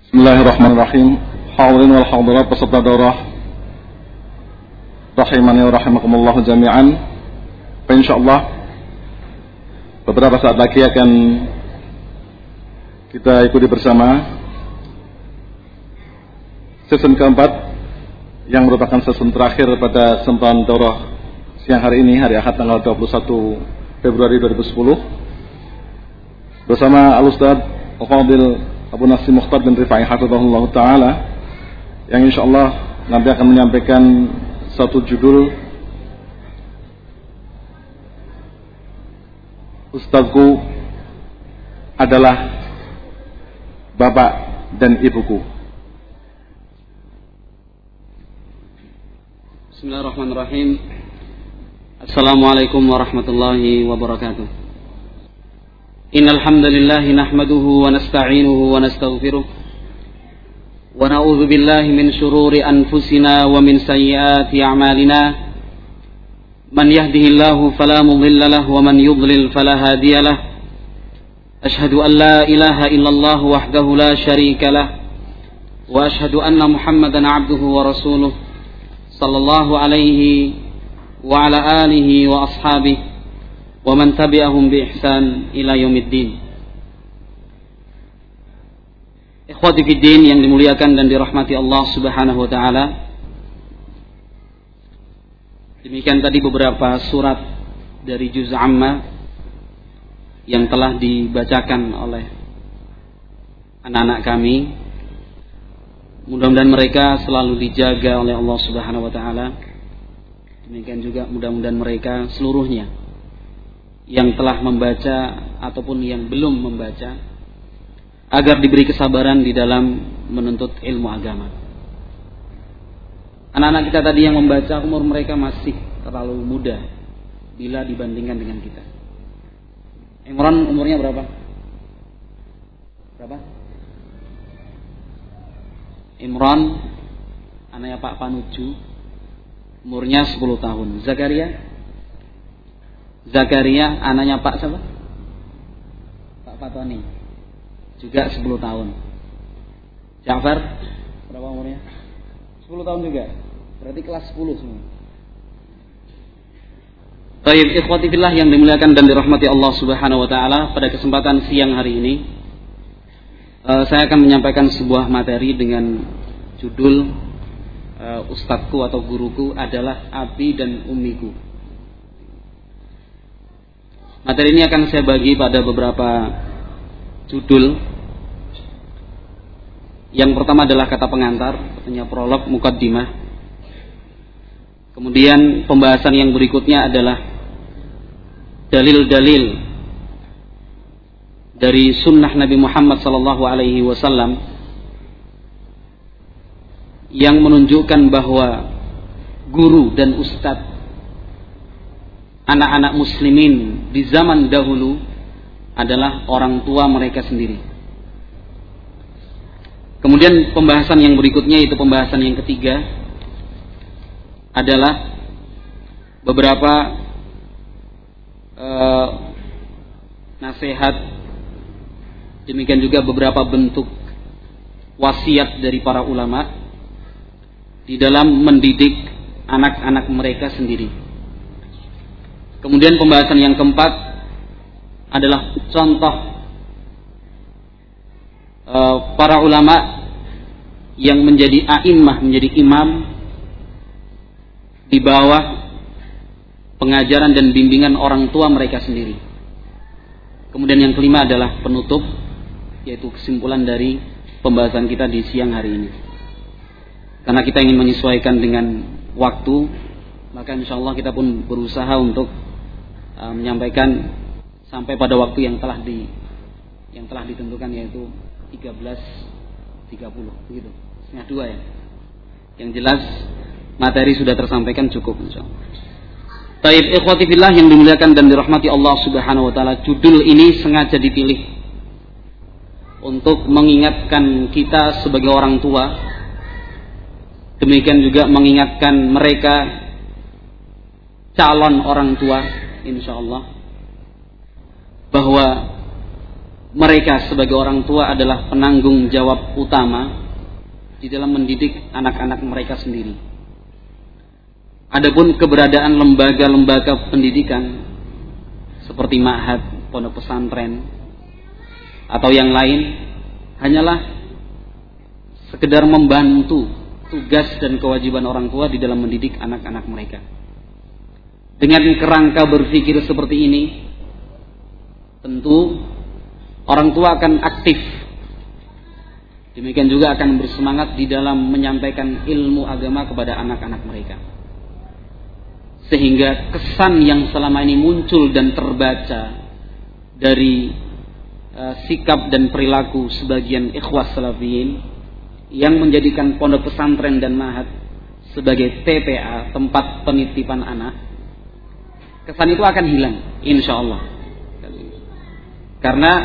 Bismillahirrahmanirrahim. Hadirin wal hadirat peserta daurah rahimani wa rahimakumullah jami'an. Insyaallah beberapa saat lagi akan kita ikuti bersama season keempat yang merupakan season terakhir pada kesempatan daurah siang hari ini, hari Ahad tanggal 21 Februari 2010 bersama Al-Ustaz Al-Fadil Abu Nasir Mukhtar bin Rifai hafizahullah ta'ala yang insyaallah nanti akan menyampaikan satu judul Ustazku adalah Bapak dan Ibuku. Bismillahirrahmanirrahim. Assalamualaikum warahmatullahi wabarakatuh. Innal hamdalillah nahmaduhu wa nasta'inuhu wa nastaghfiruh wa na'udzu billahi min shururi anfusina wa min sayyiati a'malina. Man yahdihillahu fala mudilla lahu wa man yudlil fala hadiya lahu. Ashhadu an la ilaha illallah wahdahu la syarika lah wa ashhadu anna Muhammadan 'abduhu wa rasuluh sallallahu alaihi wa ala alihi wa ashabihi wa man tabi'ahum bi ihsan ila yaumiddin. Ikhwati fid din yang dimuliakan dan dirahmati Allah Subhanahu wa taala. Demikian tadi beberapa surat dari juz amma yang telah dibacakan oleh anak-anak kami. Mudah-mudahan mereka selalu dijaga oleh Allah Subhanahu wa taala. Demikian juga mudah-mudahan mereka seluruhnya yang telah membaca ataupun yang belum membaca agar diberi kesabaran di dalam menuntut ilmu agama. Anak-anak kita tadi yang membaca umur mereka masih terlalu muda bila dibandingkan dengan kita. Imran umurnya berapa? Berapa? Imran anaknya Pak Panuju umurnya 10 tahun. Zakaria anaknya Pak siapa? Pak Fatoni juga 10 tahun. Ja'far berapa umurnya? 10 tahun juga. Berarti kelas 10 semua. Baik, ikhwati fillah yang dimuliakan dan dirahmati Allah Subhanahu wa taala, pada kesempatan siang hari ini saya akan menyampaikan sebuah materi dengan judul Ustadzku atau guruku adalah abi dan ummiku. Materi ini akan saya bagi pada beberapa judul. Yang pertama adalah kata pengantar, artinya prolog, muqaddimah. Kemudian pembahasan yang berikutnya adalah dalil-dalil dari sunnah Nabi Muhammad SAW yang menunjukkan bahwa guru dan ustadz anak-anak muslimin di zaman dahulu adalah orang tua mereka sendiri. Kemudian pembahasan yang berikutnya, yaitu pembahasan yang ketiga, adalah beberapa nasihat, demikian juga beberapa bentuk wasiat dari para ulama di dalam mendidik anak-anak mereka sendiri. Kemudian pembahasan yang keempat adalah contoh para ulama yang menjadi a'immah, menjadi imam di bawah pengajaran dan bimbingan orang tua mereka sendiri. Kemudian yang kelima adalah penutup, yaitu kesimpulan dari pembahasan kita di siang hari ini. Karena kita ingin menyesuaikan dengan waktu, maka insyaallah kita pun berusaha untuk menyampaikan sampai pada waktu yang telah ditentukan, yaitu 13.30 begitu. Setengah 2 ya. Yang jelas materi sudah tersampaikan cukup insyaallah. Baik, ikhwati fillah yang dimuliakan dan dirahmati Allah Subhanahu wa taala, judul ini sengaja dipilih untuk mengingatkan kita sebagai orang tua, demikian juga mengingatkan mereka calon orang tua insyaallah, bahwa mereka sebagai orang tua adalah penanggung jawab utama di dalam mendidik anak-anak mereka sendiri. Adapun keberadaan lembaga-lembaga pendidikan seperti ma'had, pondok pesantren atau yang lain hanyalah sekedar membantu tugas dan kewajiban orang tua di dalam mendidik anak-anak mereka. Dengan kerangka berpikir seperti ini, tentu orang tua akan aktif. Demikian juga akan bersemangat di dalam menyampaikan ilmu agama kepada anak-anak mereka. Sehingga kesan yang selama ini muncul dan terbaca dari sikap dan perilaku sebagian ikhwas salafiyin yang menjadikan pondok pesantren dan ma'had sebagai TPA, tempat penitipan anak, kesan itu akan hilang insyaallah. Karena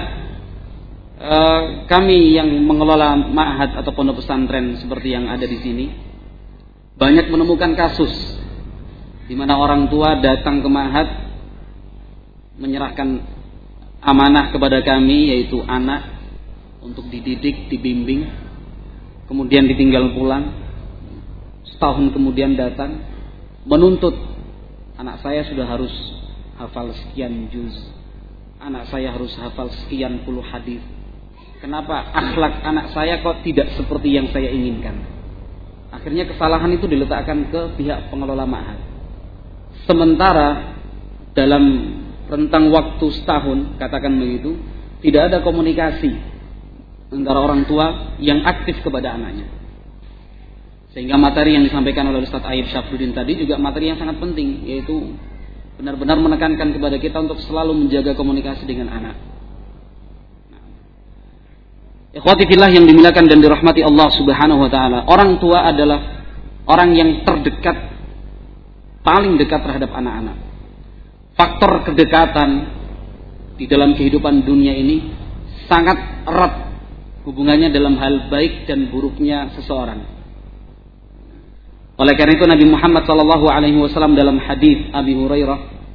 kami yang mengelola ma'had atau pondok pesantren seperti yang ada di sini banyak menemukan kasus di mana orang tua datang ke ma'had menyerahkan amanah kepada kami, yaitu anak, untuk dididik, dibimbing, kemudian ditinggal pulang. Setahun kemudian datang menuntut, anak saya sudah harus hafal sekian juz, anak saya harus hafal sekian puluh hadis. Kenapa akhlak anak saya kok tidak seperti yang saya inginkan? Akhirnya kesalahan itu diletakkan ke pihak pengelola ma'had. Sementara dalam rentang waktu setahun, katakan begitu, tidak ada komunikasi antara orang tua yang aktif kepada anaknya. Sehingga materi yang disampaikan oleh Ustaz Aib Syafruddin tadi juga materi yang sangat penting, yaitu benar-benar menekankan kepada kita untuk selalu menjaga komunikasi dengan anak. Ikhwati fillah yang dimuliakan dan dirahmati Allah Subhanahu wa taala, orang tua adalah orang yang terdekat, paling dekat terhadap anak-anak. Faktor kedekatan di dalam kehidupan dunia ini sangat erat hubungannya dalam hal baik dan buruknya seseorang. Oleh karena itu Nabi Muhammad SAW dalam hadis Abi Hurairah,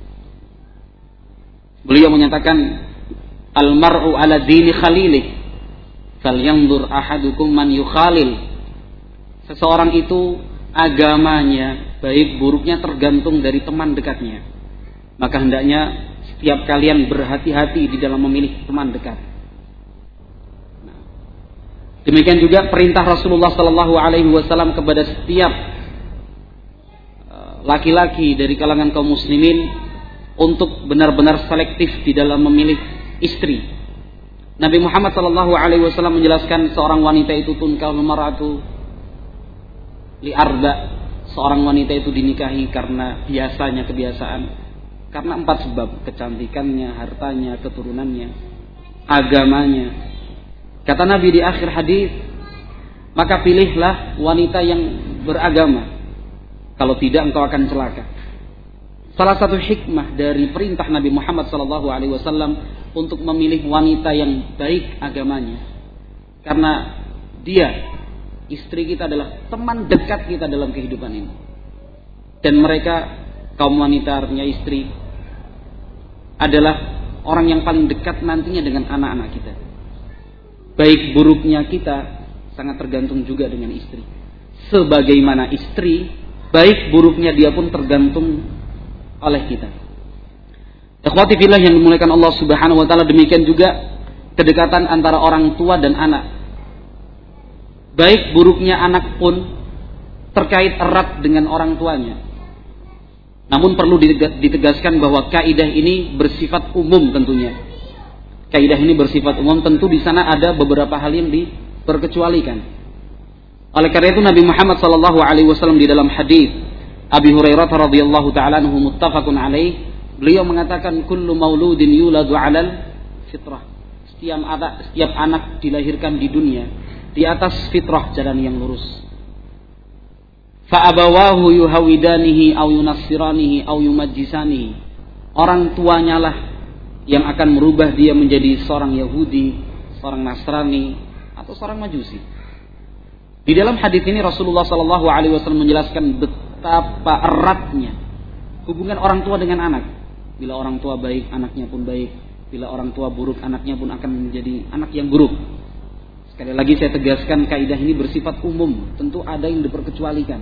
beliau menyatakan, al-mar'u ala dini khalilih, falyanzur ahadukum man yukhalil. Seseorang itu agamanya, baik buruknya tergantung dari teman dekatnya. Maka hendaknya setiap kalian berhati-hati di dalam memilih teman dekat. Demikian juga perintah Rasulullah SAW kepada setiap laki-laki dari kalangan kaum muslimin untuk benar-benar selektif di dalam memilih istri. Nabi Muhammad SAW menjelaskan seorang wanita itu tunkahul mar'atu li arba. Seorang wanita itu dinikahi karena biasanya kebiasaan. Karena 4 sebab: kecantikannya, hartanya, keturunannya, agamanya. Kata Nabi di akhir hadis, maka pilihlah wanita yang beragama, kalau tidak engkau akan celaka. Salah satu hikmah dari perintah Nabi Muhammad SAW untuk memilih wanita yang baik agamanya, karena dia, istri kita, adalah teman dekat kita dalam kehidupan ini. Dan mereka, kaum wanita artinya istri, adalah orang yang paling dekat nantinya dengan anak-anak kita. Baik buruknya kita sangat tergantung juga dengan istri. Sebagaimana istri, baik buruknya dia pun tergantung oleh kita. Ikhwati fillah yang dimuliakan Allah Subhanahu wa taala, demikian juga kedekatan antara orang tua dan anak. Baik buruknya anak pun terkait erat dengan orang tuanya. Namun perlu ditegaskan bahwa kaidah ini bersifat umum tentunya. Kaidah ini bersifat umum, tentu di sana ada beberapa hal yang diperkecualikan. Oleh karena itu Nabi Muhammad SAW di dalam hadis Abi Hurairah radhiyallahu taala anhu muttafaqun alaih, beliau mengatakan, kullu mauludin yuladu 'alal fitrah. Setiap anak dilahirkan di dunia di atas fitrah, jalan yang lurus. Fa'abawahu yuhawidanihi aw yunassiranihi aw yumajjisanihi. Orang tuanya lah yang akan merubah dia menjadi seorang Yahudi, seorang Nasrani, atau seorang Majusi. Di dalam hadis ini Rasulullah SAW menjelaskan betapa eratnya hubungan orang tua dengan anak. Bila orang tua baik, anaknya pun baik. Bila orang tua buruk, anaknya pun akan menjadi anak yang buruk. Sekali lagi saya tegaskan, kaidah ini bersifat umum, tentu ada yang diperkecualikan.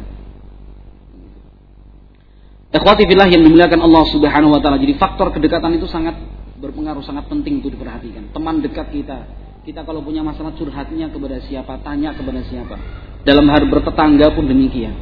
Ikhwati fillah yang dimuliakan Allah Subhanahu wa taala. Jadi faktor kedekatan itu sangat berpengaruh, sangat penting untuk diperhatikan. Teman dekat kita kalau punya masalah curhatnya kepada siapa, tanya kepada siapa. Dalam hal bertetangga pun demikian.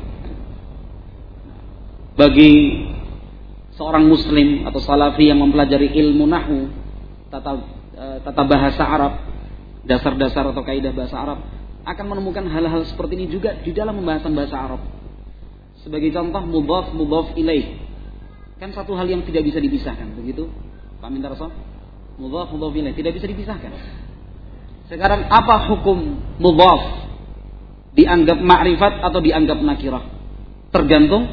Bagi seorang muslim atau salafi yang mempelajari ilmu nahwu, tata bahasa Arab, dasar-dasar atau kaidah bahasa Arab, akan menemukan hal-hal seperti ini juga di dalam pembahasan bahasa Arab. Sebagai contoh mudhaf ilaih, kan satu hal yang tidak bisa dipisahkan, begitu Pak Mintarso? Mudhaf ilaih tidak bisa dipisahkan. Sekarang apa hukum mudhaf? Dianggap ma'rifat atau dianggap nakirah? Tergantung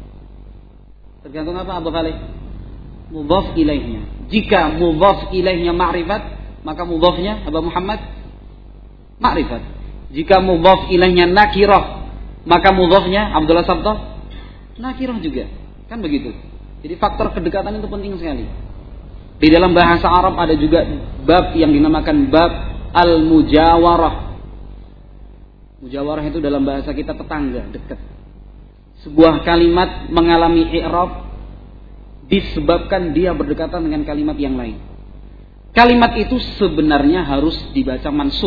apa Abu Khalid? Mudhaf ilaihnya. Jika mudhaf ilaihnya ma'rifat, maka mudhafnya Abu Muhammad ma'rifat. Jika mudhaf ilaihnya nakirah, maka mudhafnya Abdullah Sabto nakirah juga. Kan begitu. Jadi faktor kedekatan itu penting sekali. Di dalam bahasa Arab ada juga bab yang dinamakan bab al-mujawarah. Mujawarah itu dalam bahasa kita tetangga, dekat. Sebuah kalimat mengalami i'rab disebabkan dia berdekatan dengan kalimat yang lain. Kalimat itu sebenarnya harus dibaca mansub.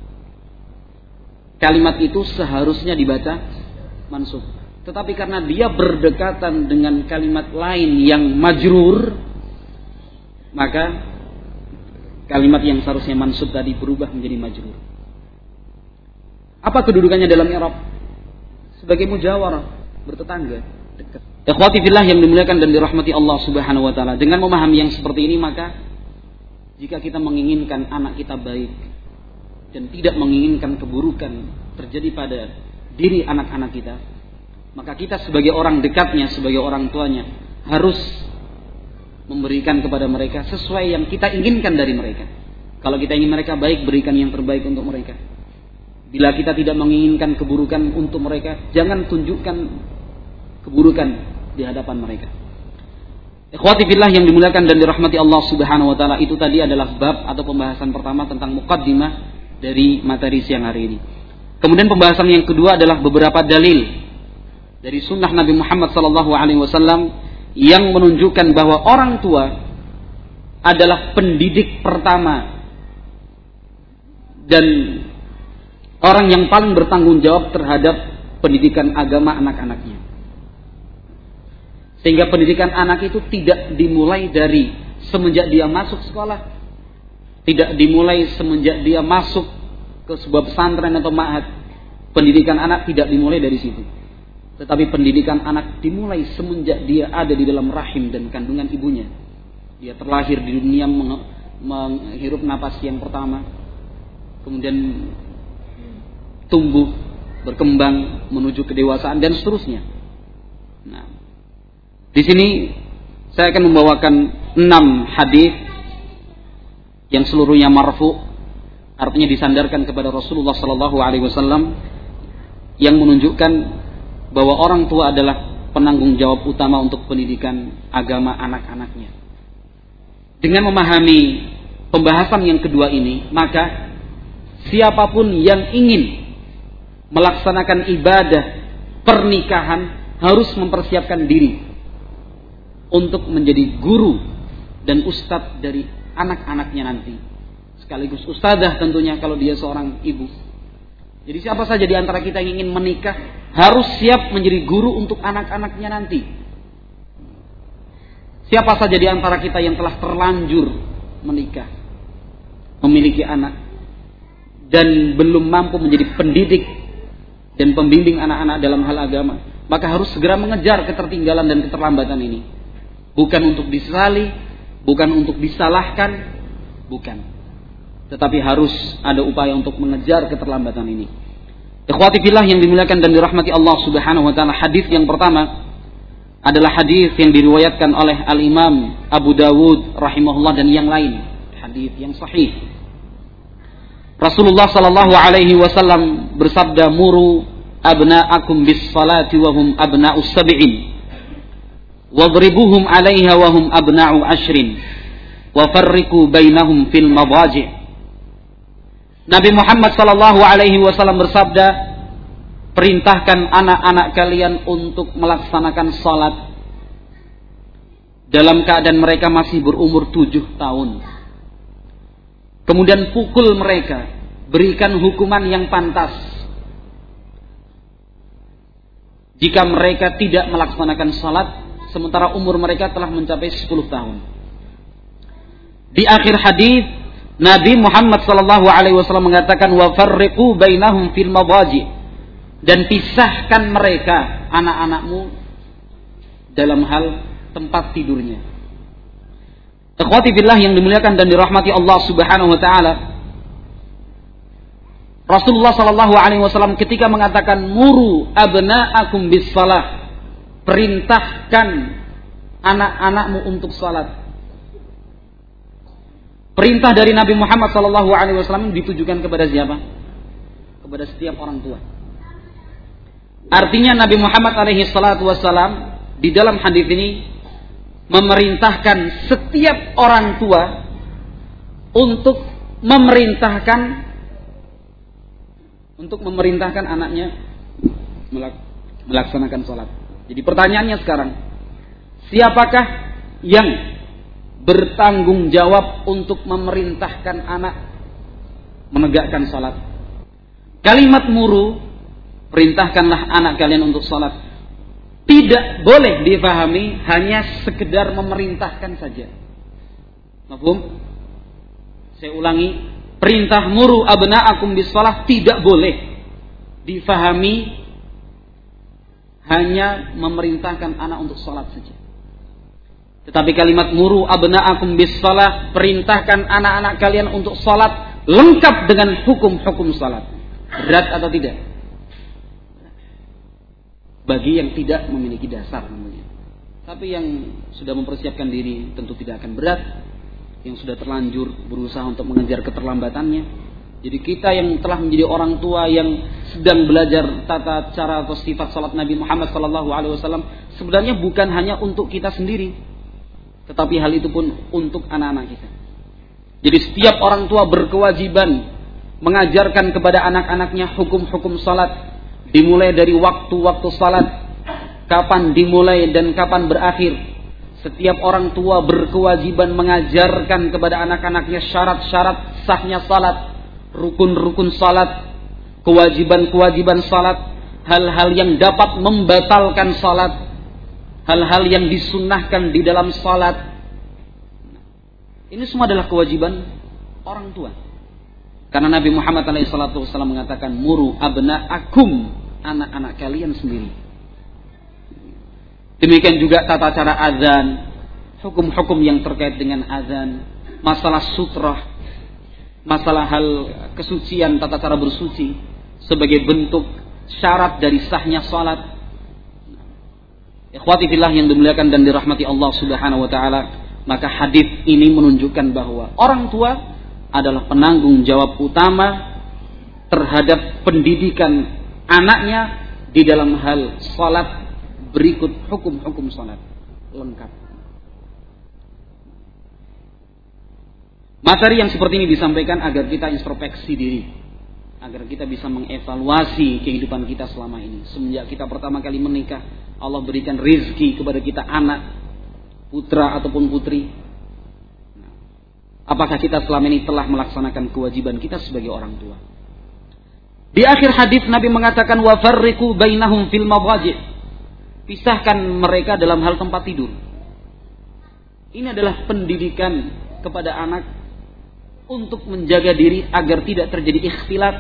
Kalimat itu seharusnya dibaca mansub. Tetapi karena dia berdekatan dengan kalimat lain yang majrur, maka kalimat yang seharusnya mansub tadi berubah menjadi majrur. Apa kedudukannya dalam i'rab? Sebagai mujawarah, bertetangga, dekat. Ikhwati fillah yang dimuliakan dan dirahmati Allah Subhanahu wa taala. Dengan memahami yang seperti ini, maka jika kita menginginkan anak kita baik dan tidak menginginkan keburukan terjadi pada diri anak-anak kita, maka kita sebagai orang dekatnya, sebagai orang tuanya, harus memberikan kepada mereka sesuai yang kita inginkan dari mereka. Kalau kita ingin mereka baik, berikan yang terbaik untuk mereka. Bila kita tidak menginginkan keburukan untuk mereka, jangan tunjukkan keburukan di hadapan mereka. Ikhwati fillah yang dimuliakan dan dirahmati Allah Subhanahu wa taala, itu tadi adalah bab atau pembahasan pertama tentang muqaddimah dari materi siang hari ini. Kemudian pembahasan yang kedua adalah beberapa dalil dari sunnah Nabi Muhammad SAW yang menunjukkan bahwa orang tua adalah pendidik pertama dan orang yang paling bertanggung jawab terhadap pendidikan agama anak-anaknya. Sehingga pendidikan anak itu tidak dimulai dari semenjak dia masuk sekolah, tidak dimulai semenjak dia masuk ke sebuah pesantren atau ma'had. Pendidikan anak tidak dimulai dari situ. Tetapi pendidikan anak dimulai semenjak dia ada di dalam rahim dan kandungan ibunya. Dia terlahir di dunia, menghirup napas yang pertama, kemudian tumbuh, berkembang menuju kedewasaan dan seterusnya. Nah, di sini saya akan membawakan 6 hadis yang seluruhnya marfu, artinya disandarkan kepada Rasulullah SAW, yang menunjukkan bahwa orang tua adalah penanggung jawab utama untuk pendidikan agama anak-anaknya. Dengan memahami pembahasan yang kedua ini, maka siapapun yang ingin melaksanakan ibadah pernikahan harus mempersiapkan diri untuk menjadi guru dan ustadz dari anak-anaknya nanti, sekaligus ustadzah tentunya kalau dia seorang ibu. Jadi siapa saja di antara kita yang ingin menikah harus siap menjadi guru untuk anak-anaknya nanti. Siapa saja di antara kita yang telah terlanjur menikah, memiliki anak, dan belum mampu menjadi pendidik dan pembimbing anak-anak dalam hal agama, maka harus segera mengejar ketertinggalan dan keterlambatan ini. Bukan untuk disesali, bukan untuk disalahkan, bukan. Tetapi harus ada upaya untuk mengejar keterlambatan ini. Ikhwati fillah yang dimuliakan dan dirahmati Allah Subhanahu wa taala, hadis yang pertama adalah hadis yang diriwayatkan oleh Al-Imam Abu Dawud rahimahullah dan yang lain, hadis yang sahih. Rasulullah sallallahu alaihi wasallam bersabda, "Muru abna'akum bis salati wa hum abna'us sab'in, wadribuhum 'alaiha wa hum abna'u 'ashrin, wa farriqu bainahum fil madaji'. Nabi Muhammad sallallahu alaihi wasallam bersabda, perintahkan anak-anak kalian untuk melaksanakan salat dalam keadaan mereka masih berumur 7 tahun. Kemudian pukul mereka, berikan hukuman yang pantas jika mereka tidak melaksanakan salat sementara umur mereka telah mencapai 10 tahun. Di akhir hadis Nabi Muhammad sallallahu alaihi wasallam mengatakan wa farriqu bainahum fil madaji', dan pisahkan mereka anak-anakmu dalam hal tempat tidurnya. Ikhwati fillah yang dimuliakan dan dirahmati Allah Subhanahu wa taala, Rasulullah sallallahu alaihi wasallam ketika mengatakan muru abna'akum bis shalah, perintahkan anak-anakmu untuk salat. Perintah dari Nabi Muhammad sallallahu alaihi wasallam ditujukan kepada siapa? Kepada setiap orang tua. Artinya Nabi Muhammad alaihi salatu wasallam di dalam hadis ini memerintahkan setiap orang tua untuk memerintahkan anaknya melaksanakan salat. Jadi pertanyaannya sekarang, siapakah yang bertanggung jawab untuk memerintahkan anak menegakkan salat? Kalimat muru, perintahkanlah anak kalian untuk salat, tidak boleh difahami hanya sekedar memerintahkan saja. Mafhum? Saya ulangi, perintah muru abna'akum bis shalah tidak boleh difahami hanya memerintahkan anak untuk salat saja. Tetapi kalimat muru abna'akum bis shalah, perintahkan anak-anak kalian untuk salat lengkap dengan hukum-hukum salat. Berat atau tidak? Bagi yang tidak memiliki dasar namanya. Tapi yang sudah mempersiapkan diri tentu tidak akan berat. Yang sudah terlanjur berusaha untuk mengejar keterlambatannya. Jadi kita yang telah menjadi orang tua yang sedang belajar tata cara atau sifat salat Nabi Muhammad SAW, sebenarnya bukan hanya untuk kita sendiri, tetapi hal itu pun untuk anak-anak kita. Jadi setiap orang tua berkewajiban mengajarkan kepada anak-anaknya hukum-hukum salat, dimulai dari waktu-waktu salat, kapan dimulai dan kapan berakhir. Setiap orang tua berkewajiban mengajarkan kepada anak-anaknya syarat-syarat sahnya salat, rukun-rukun salat, kewajiban-kewajiban salat, hal-hal yang dapat membatalkan salat, hal-hal yang disunnahkan di dalam salat. Ini semua adalah kewajiban orang tua. Karena Nabi Muhammad SAW mengatakan muru abna'akum, anak-anak kalian sendiri. Demikian juga tata cara azan, hukum-hukum yang terkait dengan azan, masalah sutrah, masalah hal kesucian, tata cara bersuci sebagai bentuk syarat dari sahnya salat. Ikhwati fillah yang dimuliakan dan dirahmati Allah Subhanahu wa taala, maka hadis ini menunjukkan bahwa orang tua adalah penanggung jawab utama terhadap pendidikan anaknya di dalam hal salat. Berikut hukum-hukum salat lengkap. Materi yang seperti ini disampaikan agar kita introspeksi diri, agar kita bisa mengevaluasi kehidupan kita selama ini. Semenjak kita pertama kali menikah, Allah berikan rezeki kepada kita anak, putra ataupun putri. Apakah kita selama ini telah melaksanakan kewajiban kita sebagai orang tua? Di akhir hadis Nabi mengatakan wa farriqu bainahum fil madaji', pisahkan mereka dalam hal tempat tidur. Ini adalah pendidikan kepada anak untuk menjaga diri agar tidak terjadi ikhtilat,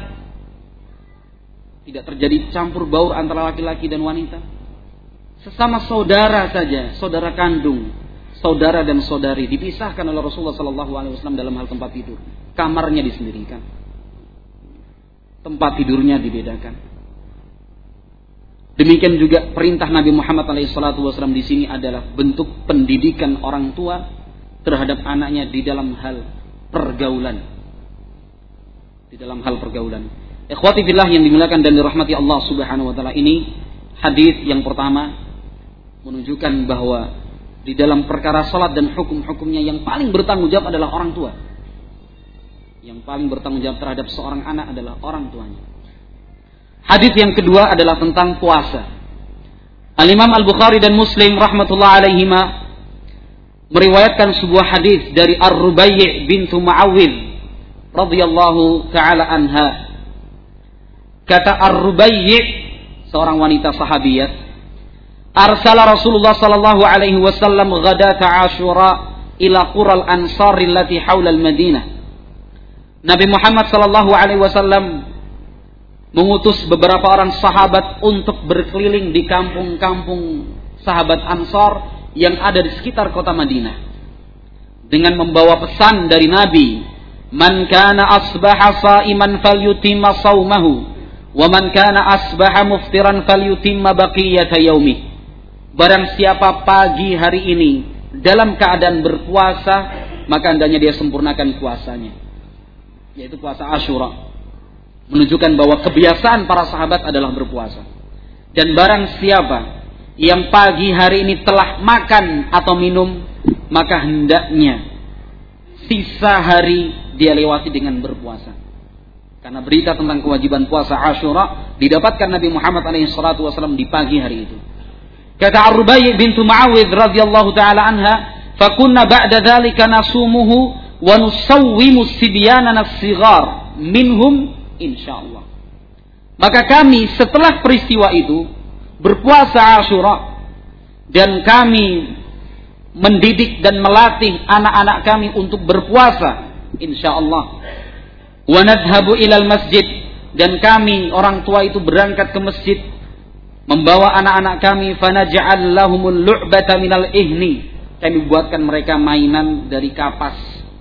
tidak terjadi campur baur antara laki-laki dan wanita. Sesama saudara saja, saudara kandung, saudara dan saudari dipisahkan oleh Rasulullah SAW dalam hal tempat tidur. Kamarnya disendirikan, tempat tidurnya dibedakan. Demikian juga perintah Nabi Muhammad SAW di sini adalah bentuk pendidikan orang tua terhadap anaknya di dalam hal pergaulan. Di dalam hal pergaulan. Ikhwati fillah yang dimuliakan dan dirahmati Allah Subhanahu wa taala, ini hadis yang pertama menunjukkan bahwa di dalam perkara salat dan hukum-hukumnya yang paling bertanggung jawab adalah orang tua. Yang paling bertanggung jawab terhadap seorang anak adalah orang tuanya. Hadis yang kedua adalah tentang puasa. Al-Imam Al-Bukhari dan Muslim rahmatullah alaihima meriwayatkan sebuah hadis dari Ar-Rubai' bintu Mu'awwidh radhiyallahu taala anha. Kata Ar-Rubai', seorang wanita sahabiyat, arsala Rasulullah sallallahu alaihi wasallam ghadata Asyura ila qural ansar allati haula al-Madinah. Nabi Muhammad sallallahu alaihi wasallam mengutus beberapa orang sahabat untuk berkeliling di kampung-kampung sahabat Ansar yang ada di sekitar kota Madinah dengan membawa pesan dari Nabi, man kana asbaha shaiman falyutimma shaumahu wa man kana asbaha muftiran falyutimma baqiyata yaumi. Barang siapa pagi hari ini dalam keadaan berpuasa, maka hendaknya dia sempurnakan puasanya, yaitu puasa Asyura. Menunjukkan bahwa kebiasaan para sahabat adalah berpuasa. Dan barang siapa yang pagi hari ini telah makan atau minum, maka hendaknya sisa hari dia lewati dengan berpuasa. Karena berita tentang kewajiban puasa Asyura didapatkan Nabi Muhammad SAW di pagi hari itu. Kata Ar-Rubai' bintu Mu'awwidh radhiyallahu taala anha, "Fakunna ba'da dzalika nasumuhu wa nusawwimu sibyanana as-sighar minhum insyaallah." Maka kami setelah peristiwa itu berpuasa Asyura dan kami mendidik dan melatih anak-anak kami untuk berpuasa insyaallah. Wa nadhhabu ilal masjid, dan kami orang tua itu berangkat ke masjid membawa anak-anak kami, fanaj'al lahumul lu'bata minal ihni, kami buatkan mereka mainan dari kapas,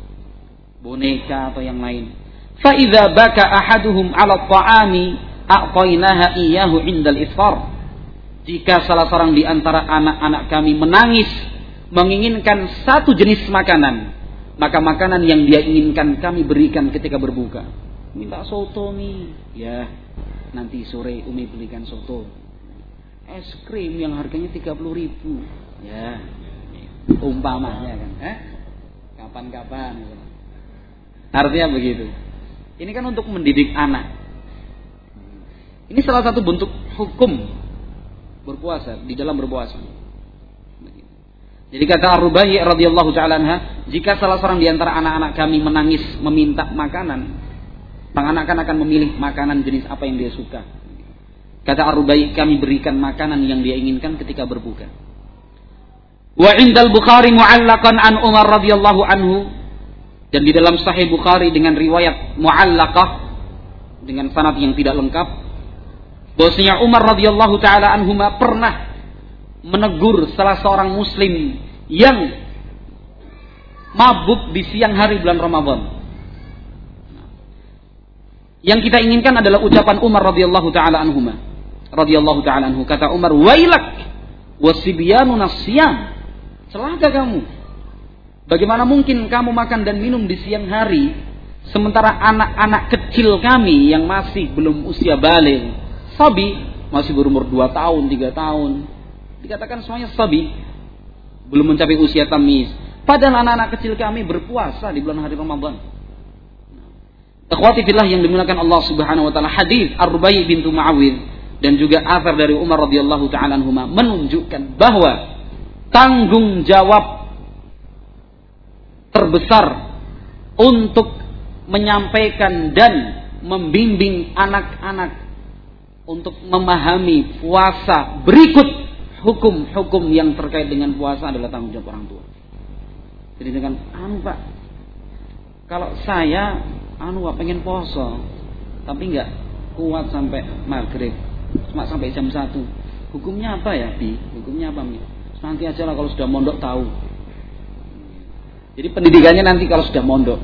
boneka atau yang lain. Fa idza baka ahaduhum 'ala at-ta'ami a'tainaha iyyahu 'indal iftar. Jika salah seorang di antara anak-anak kami menangis menginginkan satu jenis makanan, maka makanan yang dia inginkan kami berikan ketika berbuka. Minta soto nih, ya nanti sore Umi belikan soto. Es krim yang harganya 30.000, ya umpamanya kan, kapan-kapan. Artinya begitu. Ini kan untuk mendidik anak. Ini salah satu bentuk hukum berpuasa, di dalam berpuasa. Jadi kata Ar-Rubai' radhiyallahu ta'ala anha, jika salah seorang di antara anak-anak kami menangis meminta makanan, sang anak akan memilih makanan jenis apa yang dia suka. Kata Ar-Rubai', kami berikan makanan yang dia inginkan ketika berbuka. Wa indal Bukhari mu'allaqan an Umar radhiyallahu anhu, dan di dalam Sahih Bukhari dengan riwayat mu'allaqah dengan sanad yang tidak lengkap, bahwasanya Umar radhiyallahu taala anhuma pernah menegur salah seorang muslim yang mabuk di siang hari bulan Ramadan. Yang kita inginkan adalah ucapan Umar radhiyallahu taala anhuma, radhiyallahu taala anhu, kata Umar, wailak wasibyanu nasyam, celaka kamu, bagaimana mungkin kamu makan dan minum di siang hari sementara anak-anak kecil kami yang masih belum usia baligh, sabi, masih berumur 2 tahun, 3 tahun, dikatakan semuanya sabi, belum mencapai usia tamyiz, padahal anak-anak kecil kami berpuasa di bulan hari Ramadan. Ikhwati fillah yang dimuliakan Allah Subhanahu wa taala, hadis Ar-Rubai' bintu Mu'awwidh dan juga athar dari Umar radhiyallahu taala anhuma menunjukkan bahwa tanggung jawab terbesar untuk menyampaikan dan membimbing anak-anak untuk memahami puasa berikut hukum-hukum yang terkait dengan puasa adalah tanggung jawab orang tua. Jadi dengan Pak, kalau saya Pak pengen poso tapi enggak kuat sampai maghrib, cuma sampai jam 1. Hukumnya apa ya, Bi? Hukumnya apa, Mi? Nanti aja lah kalau sudah mondok tahu. Jadi pendidikannya nanti kalau sudah mondok.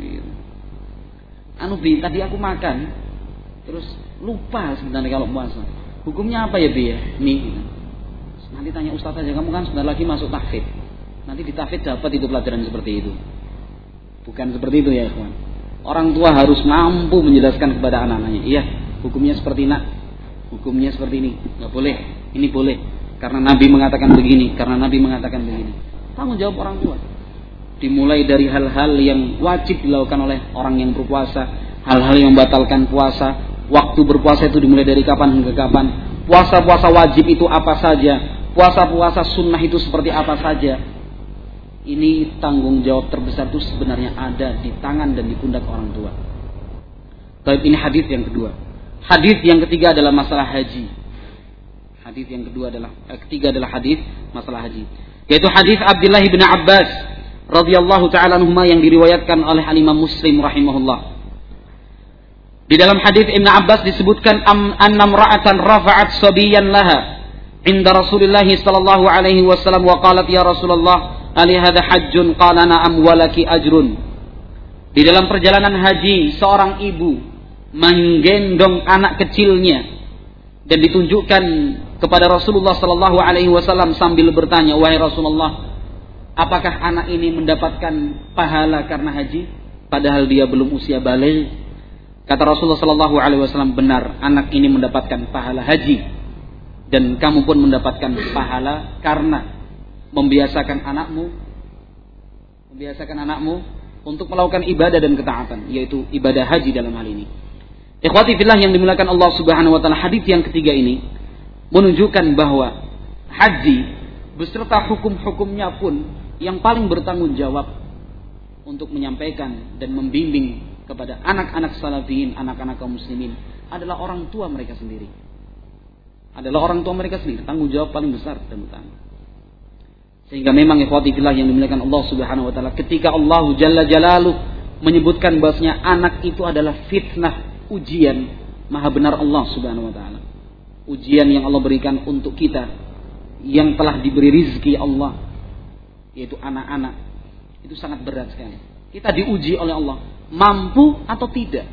Bi, tadi aku makan terus lupa sebenarnya kalau puasa. Hukumnya apa ya, Bi ya? Mi. Nanti tanya ustaz aja, kamu kan sebentar lagi masuk tahfidz. Nanti di tahfidz dapat itu pelajaran seperti itu. Bukan seperti itu ya, ikhwan. Orang tua harus mampu menjelaskan kepada anak-anaknya. Iya, hukumnya seperti nak. Hukumnya seperti ini. Enggak boleh. Ini boleh. Karena Nabi mengatakan begini, karena Nabi mengatakan begini. Tanggung jawab orang tua. Dimulai dari hal-hal yang wajib dilakukan oleh orang yang berpuasa, hal-hal yang membatalkan puasa, waktu berpuasa itu dimulai dari kapan hingga kapan, puasa-puasa wajib itu apa saja, puasa-puasa sunnah itu seperti apa saja. Ini tanggung jawab terbesar itu sebenarnya ada di tangan dan di pundak orang tua. Baik, ini hadis yang kedua. Hadis yang ketiga adalah masalah haji. Hadis yang ketiga adalah hadis masalah haji. Yaitu hadis Abdullah bin Abbas radhiyallahu ta'ala anhuma yang diriwayatkan oleh Imam Muslim rahimahullah. Di dalam hadis Ibnu Abbas disebutkan annam ra'atan rafa'at sabiyan laha inda Rasulillah sallallahu alaihi wasallam wa qalat ya Rasulullah ali hadha hajjun qala na'am walaki ajrun. Di dalam perjalanan haji seorang ibu menggendong anak kecilnya dan ditunjukkan kepada Rasulullah sallallahu alaihi wasallam sambil bertanya, wahai Rasulullah, apakah anak ini mendapatkan pahala karena haji padahal dia belum usia baligh? Kata Rasulullah sallallahu alaihi wasallam, benar, anak ini mendapatkan pahala haji dan kamu pun mendapatkan pahala karena membiasakan anakmu untuk melakukan ibadah dan ketaatan, yaitu ibadah haji dalam hal ini. Ikhwati fillah yang dimuliakan Allah Subhanahu wa taala, hadis yang ketiga ini menunjukkan bahwa haji beserta hukum-hukumnya pun yang paling bertanggung jawab untuk menyampaikan dan membimbing kepada anak-anak salafiyin, anak-anak kaum muslimin adalah orang tua mereka sendiri. Tanggung jawab paling besar dan utama. Sehingga memang ikhwati fillah yang dimuliakan Allah Subhanahu wa taala, ketika Allah Jalla Jalaluhu menyebutkan bahwasanya anak itu adalah fitnah, ujian, maha benar Allah Subhanahu wa taala. Ujian yang Allah berikan untuk kita yang telah diberi rizki Allah, yaitu anak-anak, itu sangat berat sekali. Kita diuji oleh Allah, mampu atau tidak.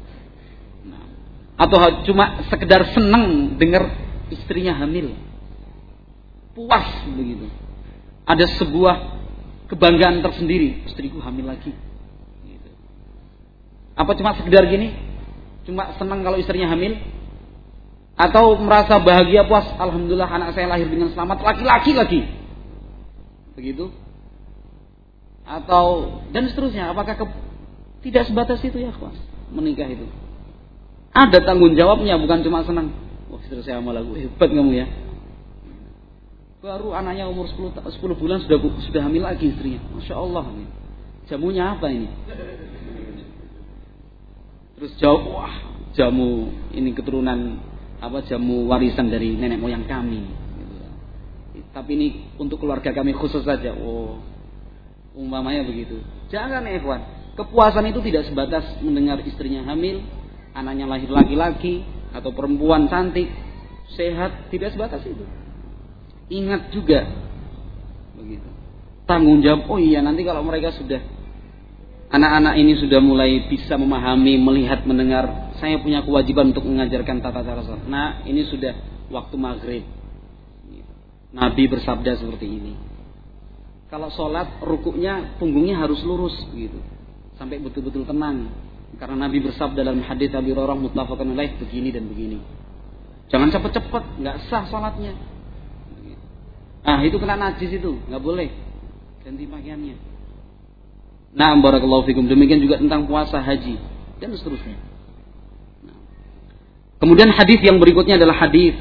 Atau cuma sekedar senang dengar istrinya hamil, puas begitu. Ada sebuah kebanggaan tersendiri, istriku hamil lagi. Apa cuma sekedar gini, cuma senang kalau istrinya hamil? Atau merasa bahagia, puas, alhamdulillah anak saya lahir dengan selamat, laki-laki lagi, begitu? Atau dan seterusnya. Apakah tidak sebatas itu ya, kawan? Menikah itu ada tanggung jawabnya, bukan cuma senang. Wah, istri saya malah hebat kamu ya. Baru anaknya umur 10 bulan sudah hamil lagi istrinya. Masya Allah. Jamunya apa ini? Terus jawab, wah, jamu ini keturunan jamu warisan dari nenek moyang kami. Tapi ini untuk keluarga kami khusus saja. Oh, umpamanya begitu. Jangan ikhwan. Kepuasan itu tidak sebatas mendengar istrinya hamil, anaknya lahir laki-laki atau perempuan cantik, sehat, tidak sebatas itu. Ingat juga begitu. Tanggung jawab. Oh iya, nanti kalau mereka sudah, anak-anak ini sudah mulai bisa memahami, melihat, mendengar, saya punya kewajiban untuk mengajarkan tata cara salat. Nah, ini sudah waktu maghrib. Nabi bersabda seperti ini. Kalau sholat, rukuknya, punggungnya harus lurus gitu, sampai betul-betul tenang. Karena Nabi bersabda dalam hadits Abi Hurairah muttafaqun alaih, begini dan begini. Jangan cepet-cepet, nggak sah sholatnya. Ah, itu kena najis itu, nggak boleh. Ganti pakaiannya. Nah, barakallahu fikum. Demikian juga tentang puasa, haji dan seterusnya. Nah. Kemudian hadis yang berikutnya adalah hadis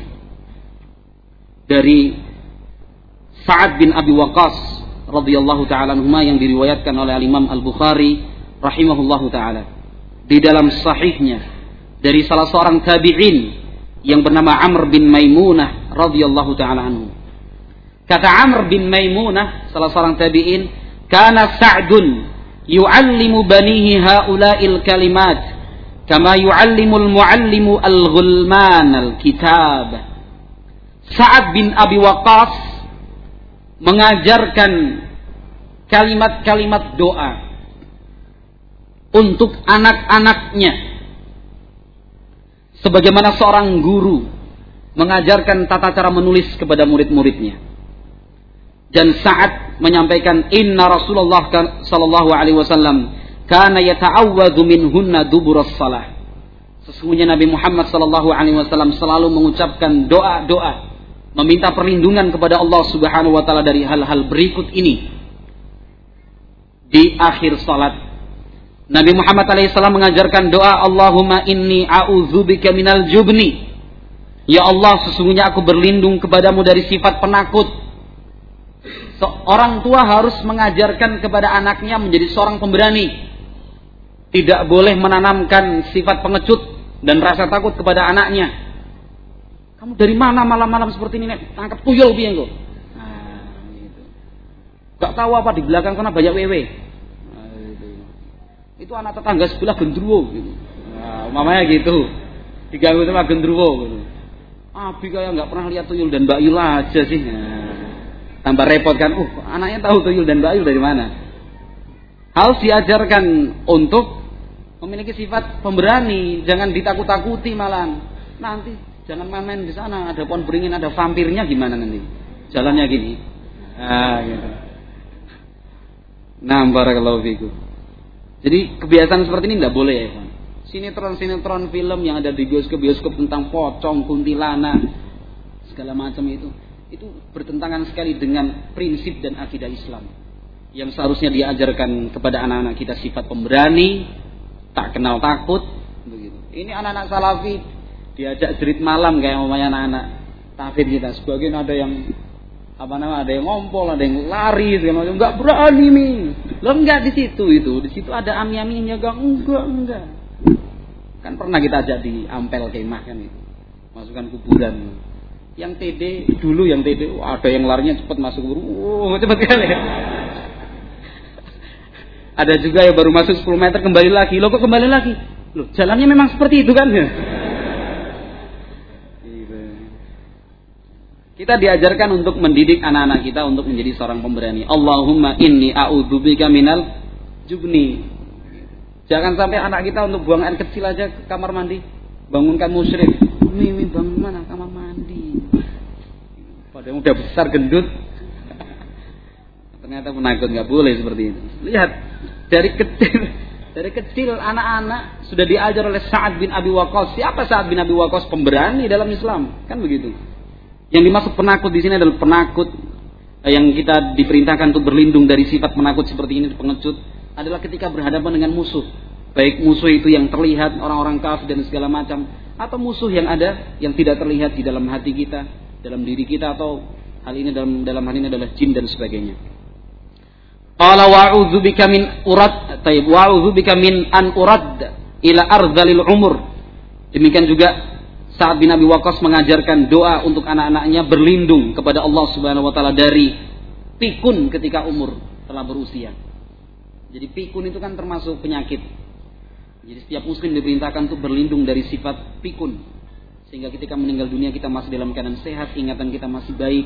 dari Sa'ad bin Abi Waqqas radhiyallahu taala anhuma yang diriwayatkan oleh Imam Al-Bukhari rahimahullahu taala di dalam sahihnya dari salah seorang tabi'in yang bernama Amr bin Maimunah radhiyallahu taala anhu. Kata Amr bin Maimunah, salah seorang tabi'in, kana Sa'dun yu'allimu banihi haula'il kalimat kama yu'allimul mu'allimu al-ghulman al-kitab. Sa'ad bin Abi Waqqas mengajarkan kalimat-kalimat doa untuk anak-anaknya sebagaimana seorang guru mengajarkan tata cara menulis kepada murid-muridnya. Dan Sa'ad menyampaikan, inna Rasulullah sallallahu alaihi wasallam kana yata'awwadzu minhunna duburas salah. Sesungguhnya Nabi Muhammad sallallahu alaihi wasallam selalu mengucapkan doa-doa meminta perlindungan kepada Allah Subhanahu wa taala dari hal-hal berikut ini di akhir salat. Nabi Muhammad alaihissalam mengajarkan doa, Allahumma inni a'udzubika minal jubni. Ya Allah, sesungguhnya aku berlindung kepadamu dari sifat penakut. Orang tua harus mengajarkan kepada anaknya menjadi seorang pemberani. Tidak boleh menanamkan sifat pengecut dan rasa takut kepada anaknya. Kamu dari mana malam-malam seperti ini, Nek? Tangkap tuyul piye engko? Nah, gitu. Gak tahu apa di belakang sana banyak wewe. Nah, gitu. Itu anak tetangga sebelah gendruwo gitu. Nah, mamanya gitu. Diganggu sama gendruwo gitu. Abi kayak nggak pernah lihat tuyul dan bayul aja sih. Nah, tambah repot kan. Anaknya tahu tuyul dan bayul dari mana. Harus diajarkan untuk memiliki sifat pemberani. Jangan ditakut-takuti malam. Nanti jangan main di sana. Ada pohon beringin, ada vampirnya gimana nanti? Jalannya gini. Gitu. Nah, barakallahu fikum. Jadi kebiasaan seperti ini tidak boleh ya, Pak. Sinetron film yang ada di bioskop tentang pocong, kuntilanak, segala macam itu bertentangan sekali dengan prinsip dan akidah Islam yang seharusnya diajarkan kepada anak-anak kita sifat pemberani, tak kenal takut, begitu. Ini anak-anak salafi diajak jerit malam kayak mamanya anak-anak tafid kita. Sebagian ada yang ada yang ngompol, ada yang lari, segala macam, enggak berani nih. Lo enggak di situ itu. Di situ ada ami-aminya enggak. Kan pernah kita ajak di Ampel kemah kan itu. Masukkan kuburan. Yang TD dulu ada yang larinya cepat masuk kubur. Cepat kali. Ada juga yang baru masuk 10 meter kembali lagi. Loh kok kembali lagi? Loh, jalannya memang seperti itu kan ya. Kita diajarkan untuk mendidik anak-anak kita untuk menjadi seorang pemberani. Allahumma inni a'udzubika minal jubni. Jangan sampai anak kita untuk buang air kecil aja ke kamar mandi, bangunkan musyrik. Mimi bangun mana kamar mandi? Padahal udah besar gendut. Ternyata penakut, nggak boleh seperti itu. Lihat dari kecil anak-anak sudah diajar oleh Sa'ad bin Abi Waqqas. Siapa Sa'ad bin Abi Waqqas? Pemberani dalam Islam, kan begitu. Yang dimaksud penakut di sini adalah penakut yang kita diperintahkan untuk berlindung dari sifat penakut seperti ini, pengecut, adalah ketika berhadapan dengan musuh. Baik musuh itu yang terlihat, orang-orang kafir dan segala macam, atau musuh yang ada yang tidak terlihat di dalam hati kita, dalam diri kita, atau hal ini dalam hal ini adalah jin dan sebagainya. Qala wa'udzubika min an urad ila ardhalil umur. Demikian juga Sa'ad bin Abi Waqqas mengajarkan doa untuk anak-anaknya berlindung kepada Allah Subhanahu wa taala dari pikun ketika umur telah berusia. Jadi pikun itu kan termasuk penyakit. Jadi setiap muslim diperintahkan untuk berlindung dari sifat pikun. Sehingga ketika meninggal dunia kita masih dalam keadaan sehat, ingatan kita masih baik.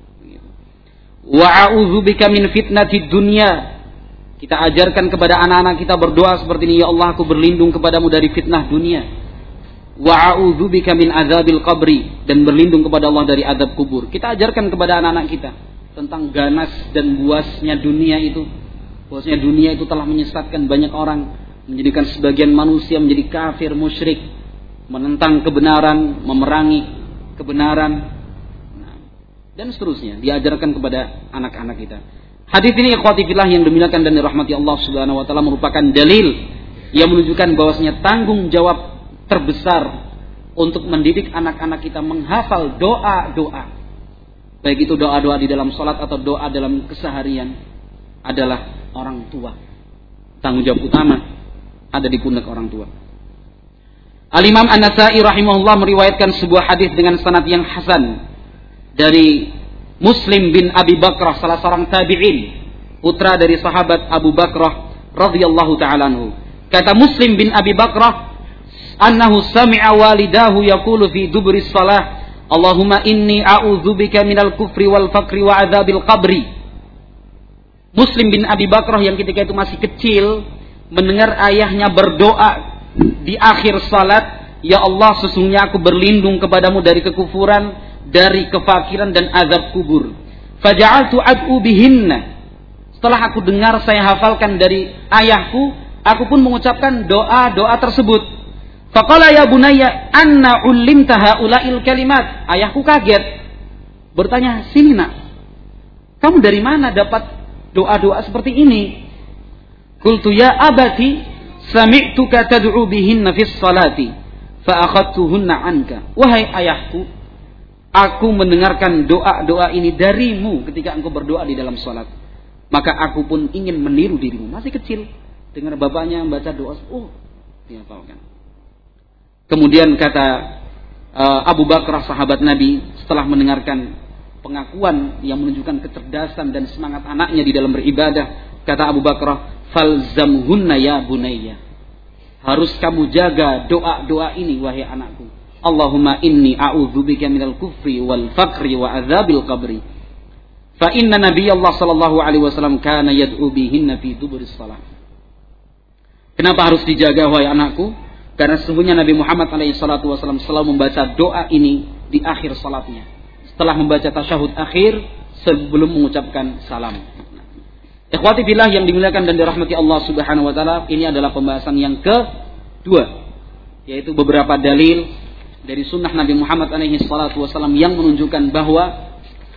Wa a'udzubika min fitnatid dunya. Kita ajarkan kepada anak-anak kita berdoa seperti ini, ya Allah, aku berlindung kepadamu dari fitnah dunia. Wa a'udzubika min adzabil qabri, dan berlindung kepada Allah dari azab kubur. Kita ajarkan kepada anak-anak kita tentang ganas dan buasnya dunia itu. Bahwasanya dunia itu telah menyesatkan banyak orang, menjadikan sebagian manusia menjadi kafir, musyrik, menentang kebenaran, memerangi kebenaran, dan seterusnya. Diajarkan kepada anak-anak kita. Hadis ini ikhwati fillah yang dimuliakan dan dirahmati Allah Subhanahu wa taala merupakan dalil yang menunjukkan bahwasanya tanggung jawab terbesar untuk mendidik anak-anak kita menghafal doa-doa. Baik itu doa-doa di dalam salat atau doa dalam keseharian adalah orang tua. Tanggung jawab utama ada di pundak orang tua. Al-Imam An-Nasa'i rahimahullah meriwayatkan sebuah hadis dengan sanad yang hasan dari Muslim bin Abi Bakrah, salah seorang tabi'in, putra dari sahabat Abu Bakrah radhiyallahu ta'ala anhu. Kata Muslim bin Abi Bakrah, annahu sami'a walidahu yaqulu fi dubri shalah, Allahumma inni a'udzubika minal kufri wal faqri wa adzabil qabri. Muslim bin Abi Bakrah yang ketika itu masih kecil mendengar ayahnya berdoa di akhir salat, ya Allah, sesungguhnya aku berlindung kepadamu dari kekufuran, dari kefakiran dan azab kubur. Faja'altu ad'u bihinna. Setelah aku dengar, saya hafalkan dari ayahku, aku pun mengucapkan doa-doa tersebut. Faqala ya bunayya anna ullimta haula'il kalimat. Ayahku kaget, bertanya, "Sini nak, kamu dari mana dapat doa-doa seperti ini?" Qultu ya abati sami'tuka tad'u bihinna fis salati fa akhadtuhunna anka. Wahai ayahku, aku mendengarkan doa-doa ini darimu ketika engkau berdoa di dalam salat. Maka aku pun ingin meniru dirimu. Masih kecil, dengar bapaknya membaca doa, dihafalkan. Kemudian kata Abu Bakar sahabat Nabi setelah mendengarkan pengakuan yang menunjukkan kecerdasan dan semangat anaknya di dalam beribadah, kata Abu Bakar, falzamhunna ya bunayya. Harus kamu jaga doa-doa ini wahai anakku. Allahumma inni a'udzubika minal kufri wal faqri wa adzabil qabri. Fa inna Nabiyallah sallallahu alaihi wasallam kana yad'u bihinna fi duburis shalah. Kenapa harus dijaga wahai anakku? Karena sesungguhnya Nabi Muhammad alaihi salatu wasallam selalu membaca doa ini di akhir salatnya. Setelah membaca tasyahud akhir sebelum mengucapkan salam. Ikhwati fillah yang dimuliakan dan dirahmati Allah Subhanahu wa taala, ini adalah pembahasan yang kedua, yaitu beberapa dalil dari sunnah Nabi Muhammad alaihi salatu wasallam yang menunjukkan bahwa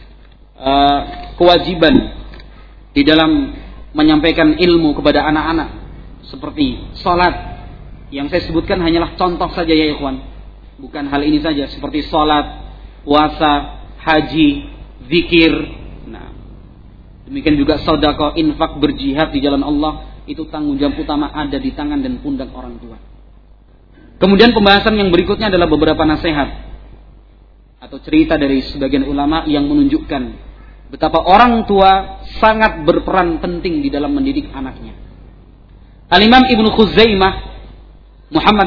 kewajiban di dalam menyampaikan ilmu kepada anak-anak seperti salat yang saya sebutkan hanyalah contoh saja ya ikhwan, bukan hal ini saja, seperti salat, puasa, haji, zikir, demikian juga sedekah, infak, berjihad di jalan Allah, itu tanggung jawab utama ada di tangan dan pundak orang tua. Kemudian pembahasan yang berikutnya adalah beberapa nasihat atau cerita dari sebagian ulama yang menunjukkan betapa orang tua sangat berperan penting di dalam mendidik anaknya. Al-Imam Ibnu Khuzaimah, Muhammad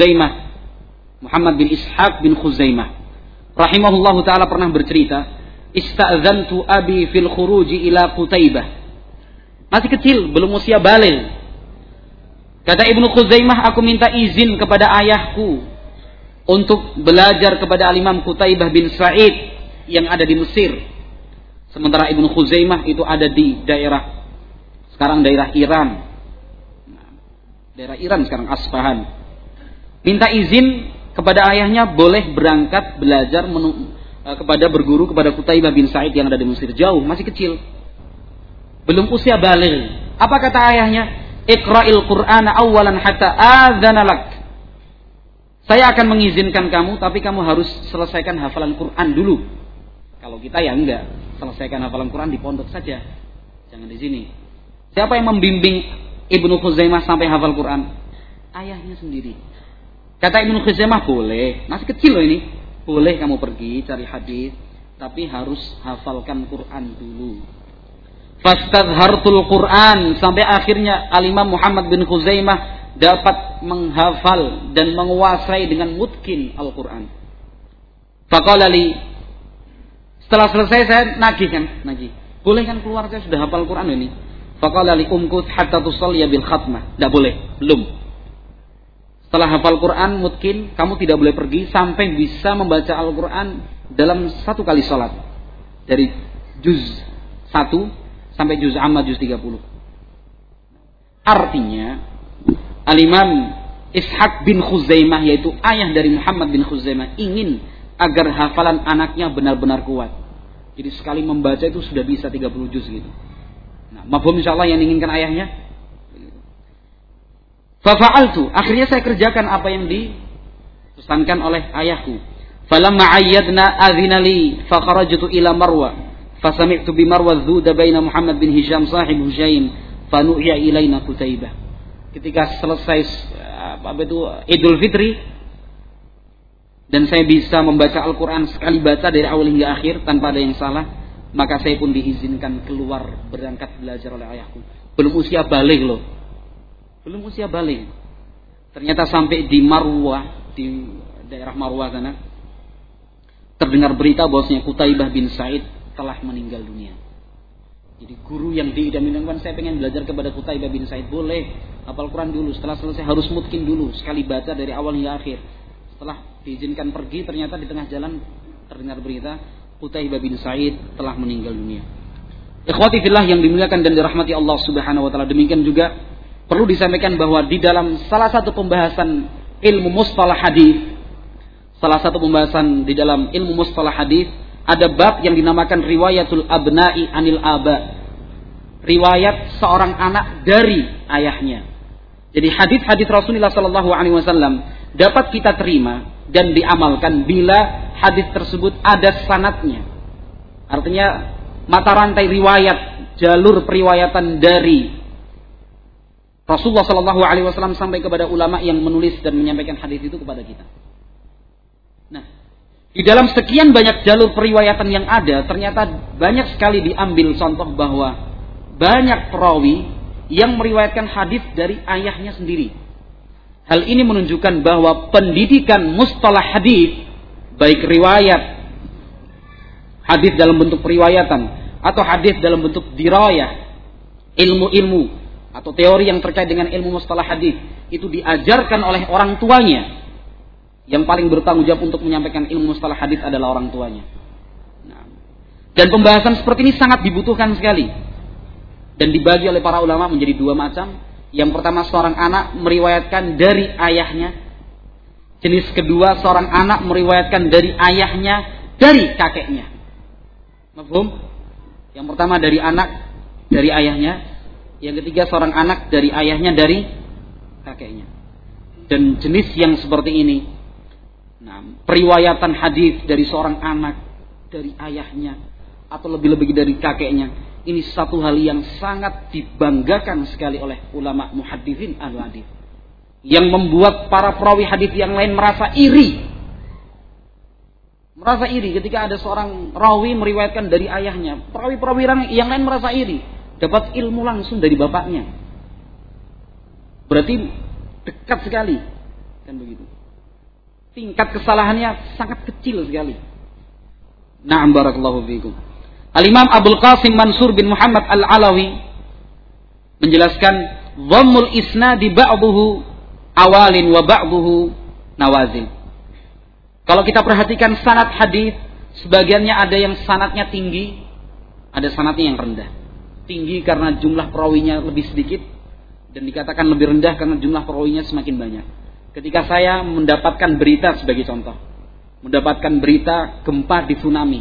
bin Ishaq bin Khuzaimah rahimahullahu ta'ala pernah bercerita, ista'zantu abi fil khuruji ila Qutaibah. Masih kecil, belum usia baligh. Kata Ibnu Khuzaimah, aku minta izin kepada ayahku untuk belajar kepada Al-Imam Qutaibah bin Sa'id yang ada di Mesir. Sementara Ibnu Khuzaimah itu ada di daerah Iran. Daerah Iran sekarang, Asfahan. Minta izin kepada ayahnya boleh berangkat belajar kepada berguru kepada Qutaibah bin Sa'id yang ada di Mesir. Jauh, masih kecil, belum usia baligh. Apa kata ayahnya? Iqra'il Qur'ana awalan hatta adzana lak. Saya akan mengizinkan kamu, tapi kamu harus selesaikan hafalan Quran dulu. Kalau kita ya enggak, selesaikan hafalan Quran di pondok saja, jangan di sini. Siapa yang membimbing Ibnu Khuzaimah sampai hafal Quran? Ayahnya sendiri. Kata Ibnu Khuzaimah, boleh, masih kecil loh ini, boleh kamu pergi cari hadis, tapi harus hafalkan Quran dulu. Fastadhartul Quran, sampai akhirnya Al-Imam Muhammad bin Khuzaimah dapat menghafal dan menguasai dengan mutkin Al-Quran. Faqala li, setelah selesai saya nagih. Boleh kan keluar, saya sudah hafal Quran ini. Faqala li umkut hatta tusalliya bil khatmah. Tidak boleh, belum. Setelah hafal Quran mutkin, kamu tidak boleh pergi sampai bisa membaca Al-Quran dalam satu kali salat. Dari juz 1 sampai juz amma juz 30. Artinya Al-Imam Ishaq bin Khuzaimah, yaitu ayah dari Muhammad bin Khuzaimah, ingin agar hafalan anaknya benar-benar kuat. Jadi sekali membaca itu sudah bisa 30 juz gitu. Nah, mafhum insyaallah yang diinginkan ayahnya. Fafa'altu, akhirnya saya kerjakan apa yang dipesankan oleh ayahku. Falamma ayyadna adzinali fa kharajtu ila Marwa. Fasami'tu bi Marwa dzuda baina Muhammad bin Hisham sahib Hushaim fanu'ya ilaina Qutaibah. Ketika selesai Idul Fitri dan saya bisa membaca Al-Quran sekali baca dari awal hingga akhir tanpa ada yang salah, maka saya pun diizinkan keluar berangkat belajar oleh ayahku. Belum usia baligh loh. Belum usia baligh. Ternyata sampai di Marwah, di daerah Marwah sana, terdengar berita bahwasanya Qutaibah bin Sa'id telah meninggal dunia. Jadi guru yang diidam-idamkan, saya pengen belajar kepada Qutaibah bin Sa'id, boleh hafal Quran dulu, setelah selesai harus mutkin dulu, sekali baca dari awal hingga akhir. Setelah diizinkan pergi, ternyata di tengah jalan terdengar berita Qutaibah bin Sa'id telah meninggal dunia. Ikhwati fillah yang dimuliakan dan dirahmati Allah Subhanahu wa taala, demikian juga perlu disampaikan bahwa di dalam salah satu pembahasan ilmu mustalah hadis, ada bab yang dinamakan riwayatul abna'i anil aba. riwayat seorang anak dari ayahnya. Jadi hadis-hadis Rasulullah sallallahu alaihi wasallam dapat kita terima dan diamalkan bila hadis tersebut ada sanadnya. Artinya mata rantai riwayat, jalur periwayatan dari Rasulullah sallallahu alaihi wasallam sampai kepada ulama yang menulis dan menyampaikan hadis itu kepada kita. Nah, di dalam sekian banyak jalur periwayatan yang ada, ternyata banyak sekali diambil contoh bahwa banyak perawi yang meriwayatkan hadis dari ayahnya sendiri. Hal ini menunjukkan bahwa pendidikan mustalah hadis, baik riwayat hadis dalam bentuk periwayatan atau hadis dalam bentuk dirayah, ilmu-ilmu atau teori yang terkait dengan ilmu mustalah hadis, itu diajarkan oleh orang tuanya. Yang paling bertanggung jawab untuk menyampaikan ilmu mustalah hadis adalah orang tuanya. Nah, dan pembahasan seperti ini sangat dibutuhkan sekali. Dan dibagi oleh para ulama menjadi dua macam. Yang pertama, seorang anak meriwayatkan dari ayahnya. Jenis kedua, seorang anak meriwayatkan dari ayahnya, dari kakeknya. Mafhum? Yang pertama dari anak, dari ayahnya. Yang ketiga, seorang anak dari ayahnya, dari kakeknya. Dan jenis yang seperti ini, nah, periwayatan hadis dari seorang anak, dari ayahnya, atau lebih-lebih dari kakeknya, ini satu hal yang sangat dibanggakan sekali oleh ulama muhadditsin ahli hadis, yang membuat para perawi hadis yang lain merasa iri. Merasa iri ketika ada seorang rawi meriwayatkan dari ayahnya. Perawi-perawi yang lain merasa iri, dapat ilmu langsung dari bapaknya. Berarti dekat sekali, kan begitu. Tingkat kesalahannya sangat kecil sekali. Na'am barakallahu fiikum. Al-Imam Abdul Qasim Mansur bin Muhammad Al-Alawi menjelaskan dhammul isnadi ba'duhu awalin wa ba'duhu nawazil. Kalau kita perhatikan sanad hadis, sebagiannya ada yang sanadnya tinggi, ada sanadnya yang rendah. Tinggi karena jumlah perawinya lebih sedikit, dan dikatakan lebih rendah karena jumlah perawinya semakin banyak. Ketika saya mendapatkan berita sebagai contoh, mendapatkan berita gempa di tsunami,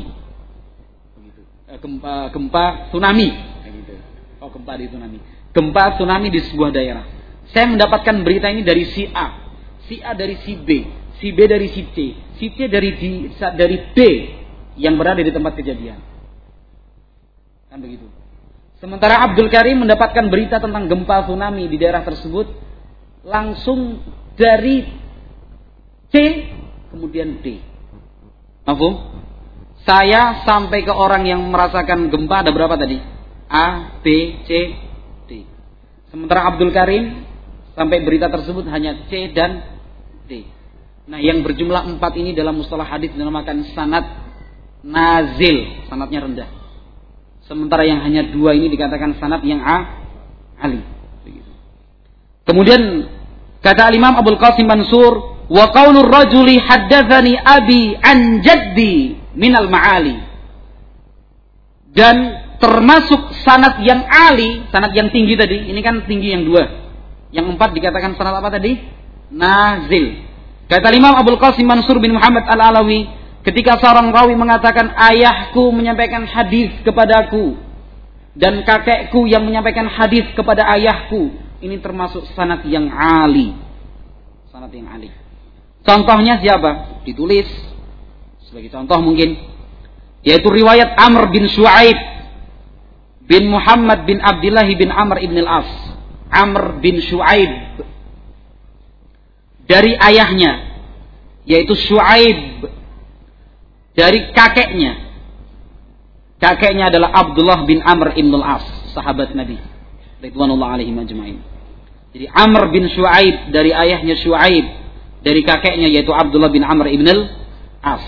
gempa tsunami, gempa di tsunami, gempa tsunami di sebuah daerah. Saya mendapatkan berita ini dari si A dari si B dari si C dari D yang berada di tempat kejadian, kan begitu. Sementara Abdul Karim mendapatkan berita tentang gempa tsunami di daerah tersebut langsung dari C kemudian D. Mafhum? Saya sampai ke orang yang merasakan gempa ada berapa tadi? A, B, C, D. Sementara Abdul Karim sampai berita tersebut hanya C dan D. Nah, yang berjumlah 4 ini dalam mustalah hadis dinamakan sanad nazil, sanadnya rendah. Sementara yang hanya 2 ini dikatakan sanad yang ali. Kemudian kata Imam Abdul Qasim Mansur, wa qaulur rajuli haddatsani abi an jaddi minal ma'ali. Dan termasuk sanad yang ali, sanad yang tinggi tadi, ini kan tinggi yang 2. Yang 4 dikatakan sanad apa tadi? Nazil. Kata Imam Abdul Qasim Mansur bin Muhammad Al-Alawi, ketika seorang rawi mengatakan ayahku menyampaikan hadis kepadaku dan kakekku yang menyampaikan hadis kepada ayahku, ini termasuk sanad yang ali. Sanad yang ali. Contohnya siapa? Ditulis sebagai contoh mungkin, yaitu riwayat Amr bin Shu'aib bin Muhammad bin Abdullah bin Amr ibn al-As. Amr bin Shu'aib dari ayahnya, yaitu Shu'aib, dari kakeknya. Kakeknya adalah Abdullah bin Amr ibn al-As, sahabat Nabi ridwanullah alaihim ajma'in. Jadi Amr bin Shu'aib dari ayahnya Shu'aib, dari kakeknya yaitu Abdullah bin Amr ibn al-As.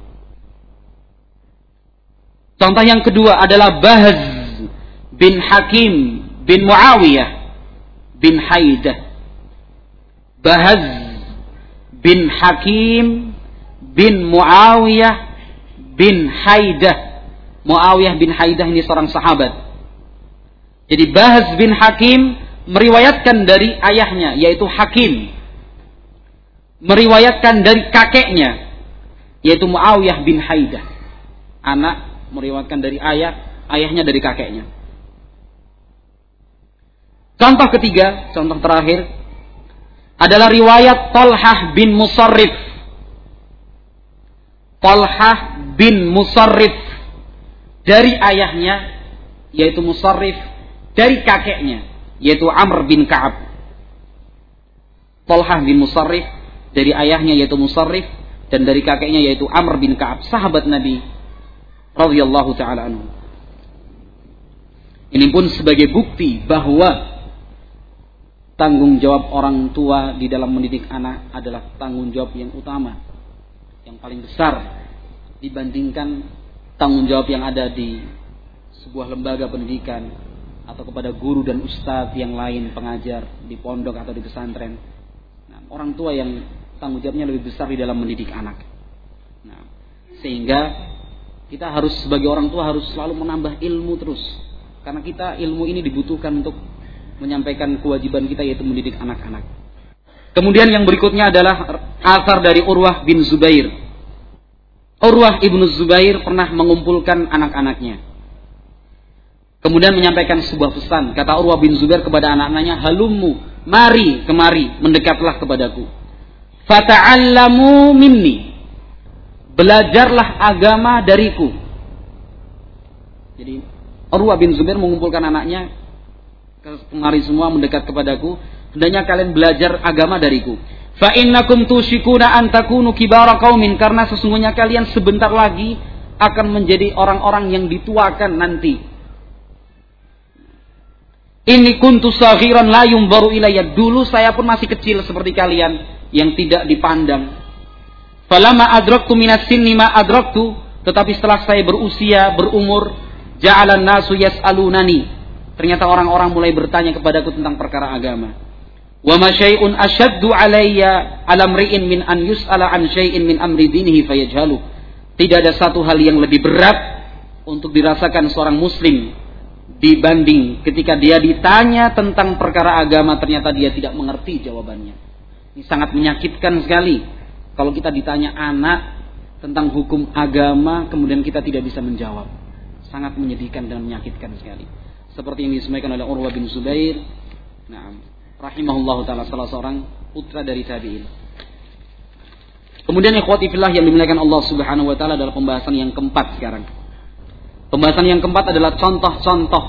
Contoh yang kedua adalah Bahz bin Hakim bin Muawiyah bin Haidah. Bahz bin Hakim bin Muawiyah bin Haidah. Muawiyah bin Haidah ini seorang sahabat. Jadi Bahz bin Hakim meriwayatkan dari ayahnya yaitu Hakim, meriwayatkan dari kakeknya yaitu Muawiyah bin Haidah. Anak meriwayatkan dari ayahnya dari kakeknya. Contoh ketiga, contoh terakhir adalah riwayat Talhah bin Musarrif. Talhah bin Musarrif dari ayahnya yaitu Musarrif, dari kakeknya yaitu Amr bin Ka'ab. Talhah bin Musarrif dari ayahnya yaitu Musarrif dan dari kakeknya yaitu Amr bin Ka'ab, sahabat Nabi radhiyallahu taala anhu. Ini pun sebagai bukti bahwa tanggung jawab orang tua di dalam mendidik anak adalah tanggung jawab yang utama, yang paling besar dibandingkan tanggung jawab yang ada di sebuah lembaga pendidikan atau kepada guru dan ustadz yang lain, pengajar di pondok atau di pesantren. Nah, orang tua yang tanggung jawabnya lebih besar di dalam mendidik anak. Nah, sehingga kita harus sebagai orang tua harus selalu menambah ilmu terus, karena kita ilmu ini dibutuhkan untuk menyampaikan kewajiban kita yaitu mendidik anak-anak. Kemudian yang berikutnya adalah asar dari Urwah bin Zubair. Urwah ibnu Zubair pernah mengumpulkan anak-anaknya. Kemudian menyampaikan sebuah pesan. Kata Urwah bin Zubair kepada anak-anaknya, halummu, mari kemari, mendekatlah kepadaku. Fata'allamu minni, belajarlah agama dariku. Jadi Urwah bin Zubair mengumpulkan anaknya, kemari semua mendekat kepadaku, hendaknya kalian belajar agama dariku. Fa innakum tushikuna an takunu kibara qaumin, karena sesungguhnya kalian sebentar lagi akan menjadi orang-orang yang dituakan nanti. Inni kuntu saghiran la yumbaru ilayya, dulu saya pun masih kecil seperti kalian yang tidak dipandang. Falamma adraktu minas sinni ma adraktu, tetapi setelah saya berusia, berumur, ja'alan nasu yas'alunani, ternyata orang-orang mulai bertanya kepadaku tentang perkara agama. Wa ma syai'un ashaddu alayya ala mri'in min an yus'ala an syai'in min amri dinihi fayajhalu. Tidak ada satu hal yang lebih berat untuk dirasakan seorang muslim dibanding ketika dia ditanya tentang perkara agama ternyata dia tidak mengerti jawabannya. Ini sangat menyakitkan sekali kalau kita ditanya anak tentang hukum agama kemudian kita tidak bisa menjawab. Sangat menyedihkan dan menyakitkan sekali. Seperti yang disampaikan oleh Urwah bin Zubair, rahimahullah taala, salah seorang putra dari tabi'in. Kemudian ikhwati fillah yang dimuliakan Allah Subhanahu wa taala adalah pembahasan yang keempat sekarang. Pembahasan yang keempat adalah contoh-contoh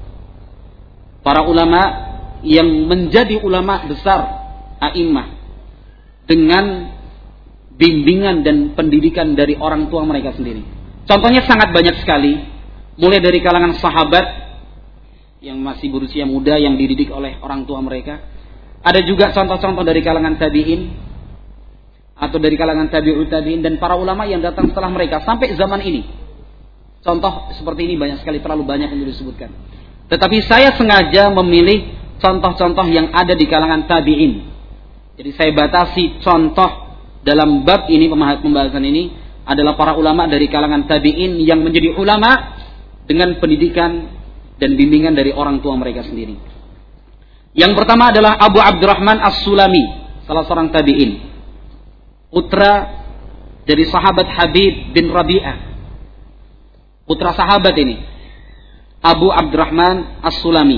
para ulama yang menjadi ulama besar, a'immah, dengan bimbingan dan pendidikan dari orang tua mereka sendiri. Contohnya sangat banyak sekali, mulai dari kalangan sahabat yang masih berusia muda yang dididik oleh orang tua mereka. Ada juga contoh-contoh dari kalangan tabi'in atau dari kalangan tabi'ut tabi'in dan para ulama yang datang setelah mereka sampai zaman ini. Contoh seperti ini banyak sekali, terlalu banyak untuk disebutkan. Tetapi saya sengaja memilih contoh-contoh yang ada di kalangan tabi'in. Jadi saya batasi contoh dalam bab ini, pembahasan ini adalah para ulama dari kalangan tabi'in yang menjadi ulama dengan pendidikan dan bimbingan dari orang tua mereka sendiri. Yang pertama adalah Abu Abdurrahman As-Sulami, salah seorang tabi'in, putra dari sahabat Habib bin Rabi'ah. Putra sahabat ini, Abu Abdurrahman As-Sulami.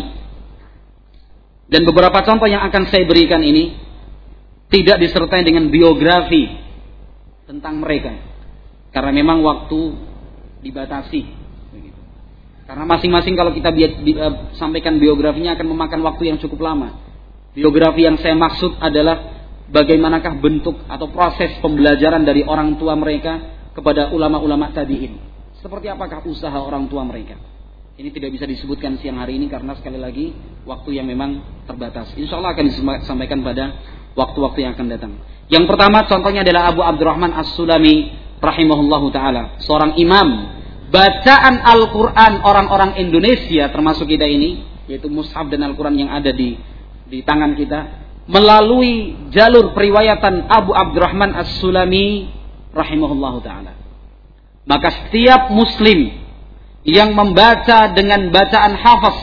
Dan beberapa contoh yang akan saya berikan ini tidak disertai dengan biografi tentang mereka, karena memang waktu dibatasi. Karena masing-masing kalau kita sampaikan biografinya akan memakan waktu yang cukup lama. Biografi yang saya maksud adalah bagaimanakah bentuk atau proses pembelajaran dari orang tua mereka kepada ulama-ulama tabi'in. Seperti apakah usaha orang tua mereka. Ini tidak bisa disebutkan siang hari ini karena sekali lagi waktu yang memang terbatas. Insya Allah akan disampaikan pada waktu-waktu yang akan datang. Yang pertama contohnya adalah Abu Abdurrahman As-Sulami rahimahullahu ta'ala. Seorang imam. Bacaan Al-Quran orang-orang Indonesia termasuk kita ini, yaitu mushaf dan Al-Quran yang ada di tangan kita, melalui jalur periwayatan Abu Abdurrahman As-Sulami rahimahullahu ta'ala. Maka setiap muslim yang membaca dengan bacaan hafaz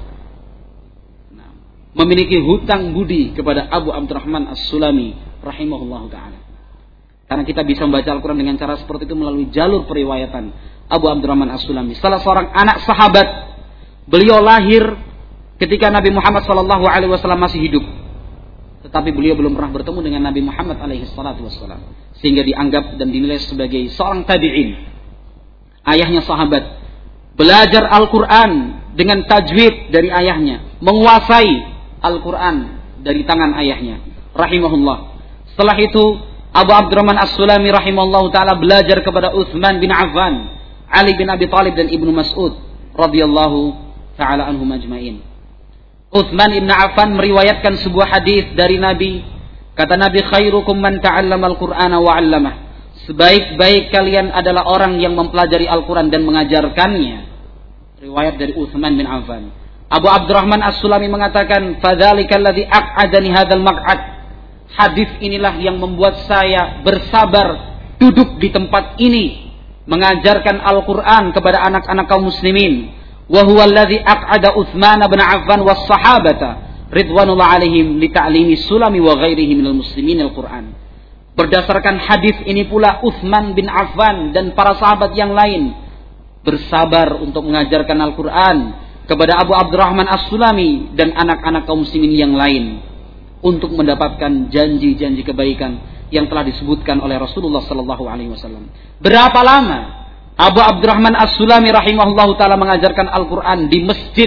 memiliki hutang budi kepada Abu Abdurrahman As-Sulami rahimahullahu ta'ala. Karena kita bisa membaca Al-Quran dengan cara seperti itu melalui jalur periwayatan Abu Abdurrahman As-Sulami, salah seorang anak sahabat. Beliau lahir ketika Nabi Muhammad SAW masih hidup. Tetapi beliau belum pernah bertemu dengan Nabi Muhammad SAW. Sehingga dianggap dan dinilai sebagai seorang tabi'in. Ayahnya sahabat. Belajar Al-Quran dengan tajwid dari ayahnya. Menguasai Al-Quran dari tangan ayahnya. Rahimahullah. Setelah itu Abu Abdurrahman As-Sulami rahimahullah ta'ala belajar kepada Uthman bin Affan, Ali bin Abi Thalib dan Ibnu Mas'ud radhiyallahu ta'ala anhum ajma'in. Uthman bin Affan meriwayatkan sebuah hadis dari Nabi. Kata Nabi, khairukum man ta'allama al-Qur'ana wa 'allamah. Sebaik-baik kalian adalah orang yang mempelajari Al-Quran dan mengajarkannya. Riwayat dari Uthman bin Affan. Abu Abdurrahman As-Sulami mengatakan, fadzalika alladzi aq'adani hadzal maq'ad. Hadis inilah yang membuat saya bersabar duduk di tempat ini mengajarkan Al-Quran kepada anak-anak kaum muslimin. Wa huwa alladzi aq'ada Utsman bin Affan was sahabata ridwanullah alaihim li ta'limi sulami wa ghairihi minal muslimin al-Quran. Berdasarkan hadis ini pula Utsman bin Affan dan para sahabat yang lain bersabar untuk mengajarkan Al-Quran kepada Abu Abdurrahman As-Sulami dan anak-anak kaum muslimin yang lain, untuk mendapatkan janji-janji kebaikan yang telah disebutkan oleh Rasulullah sallallahu alaihi wasallam. Berapa lama Abu Abdurrahman As-Sulami rahimahullahu taala mengajarkan Al-Qur'an di masjid?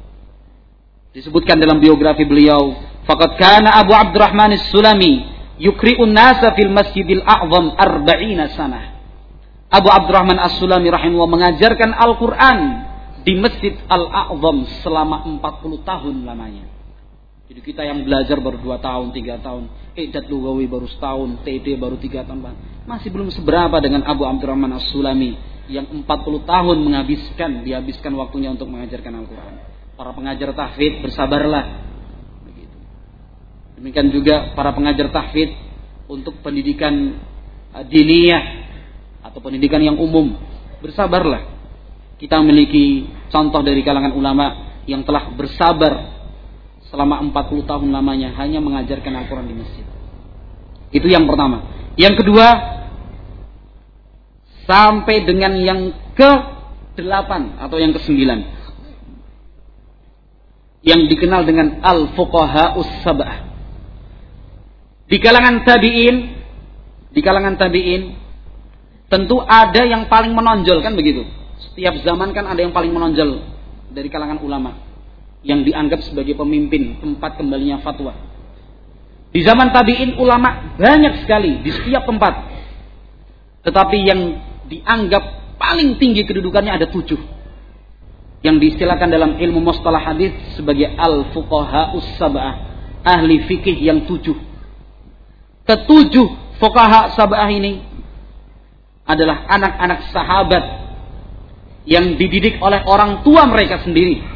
Disebutkan dalam biografi beliau, faqad kana Abu Abdurrahman As-Sulami yukri'un nasa fil Masjidil A'zam 40 sanah. Abu Abdurrahman As-Sulami rahimahullah mengajarkan Al-Qur'an di Masjid Al-A'zam selama 40 tahun lamanya. Jadi kita yang belajar baru 2 tahun, 3 tahun, I'dad Lughawi baru setahun, TD baru 3 tahun, masih belum seberapa dengan Abu Abdurrahman As-Sulami yang 40 tahun dihabiskan waktunya untuk mengajarkan Al-Quran. Para pengajar tahfidz bersabarlah. Begitu. Demikian juga para pengajar tahfidz untuk pendidikan diniyah atau pendidikan yang umum, bersabarlah. Kita memiliki contoh dari kalangan ulama yang telah bersabar selama 40 tahun lamanya hanya mengajarkan Al-Quran di masjid. Itu yang pertama. Yang kedua, sampai dengan yang ke-8 atau yang ke-9, yang dikenal dengan Al-Fuqaha'us Sab'ah. Di kalangan tabi'in tentu ada yang paling menonjol, kan begitu. Setiap zaman kan ada yang paling menonjol dari kalangan ulama yang dianggap sebagai pemimpin tempat kembalinya fatwa. Di zaman tabi'in ulama banyak sekali di setiap tempat. Tetapi yang dianggap paling tinggi kedudukannya ada 7. Yang diistilahkan dalam ilmu mustalah hadis sebagai al-fuqaha'us sab'ah, ahli fikih yang 7. Ke-7 fuqaha sab'ah ini adalah anak-anak sahabat yang dididik oleh orang tua mereka sendiri.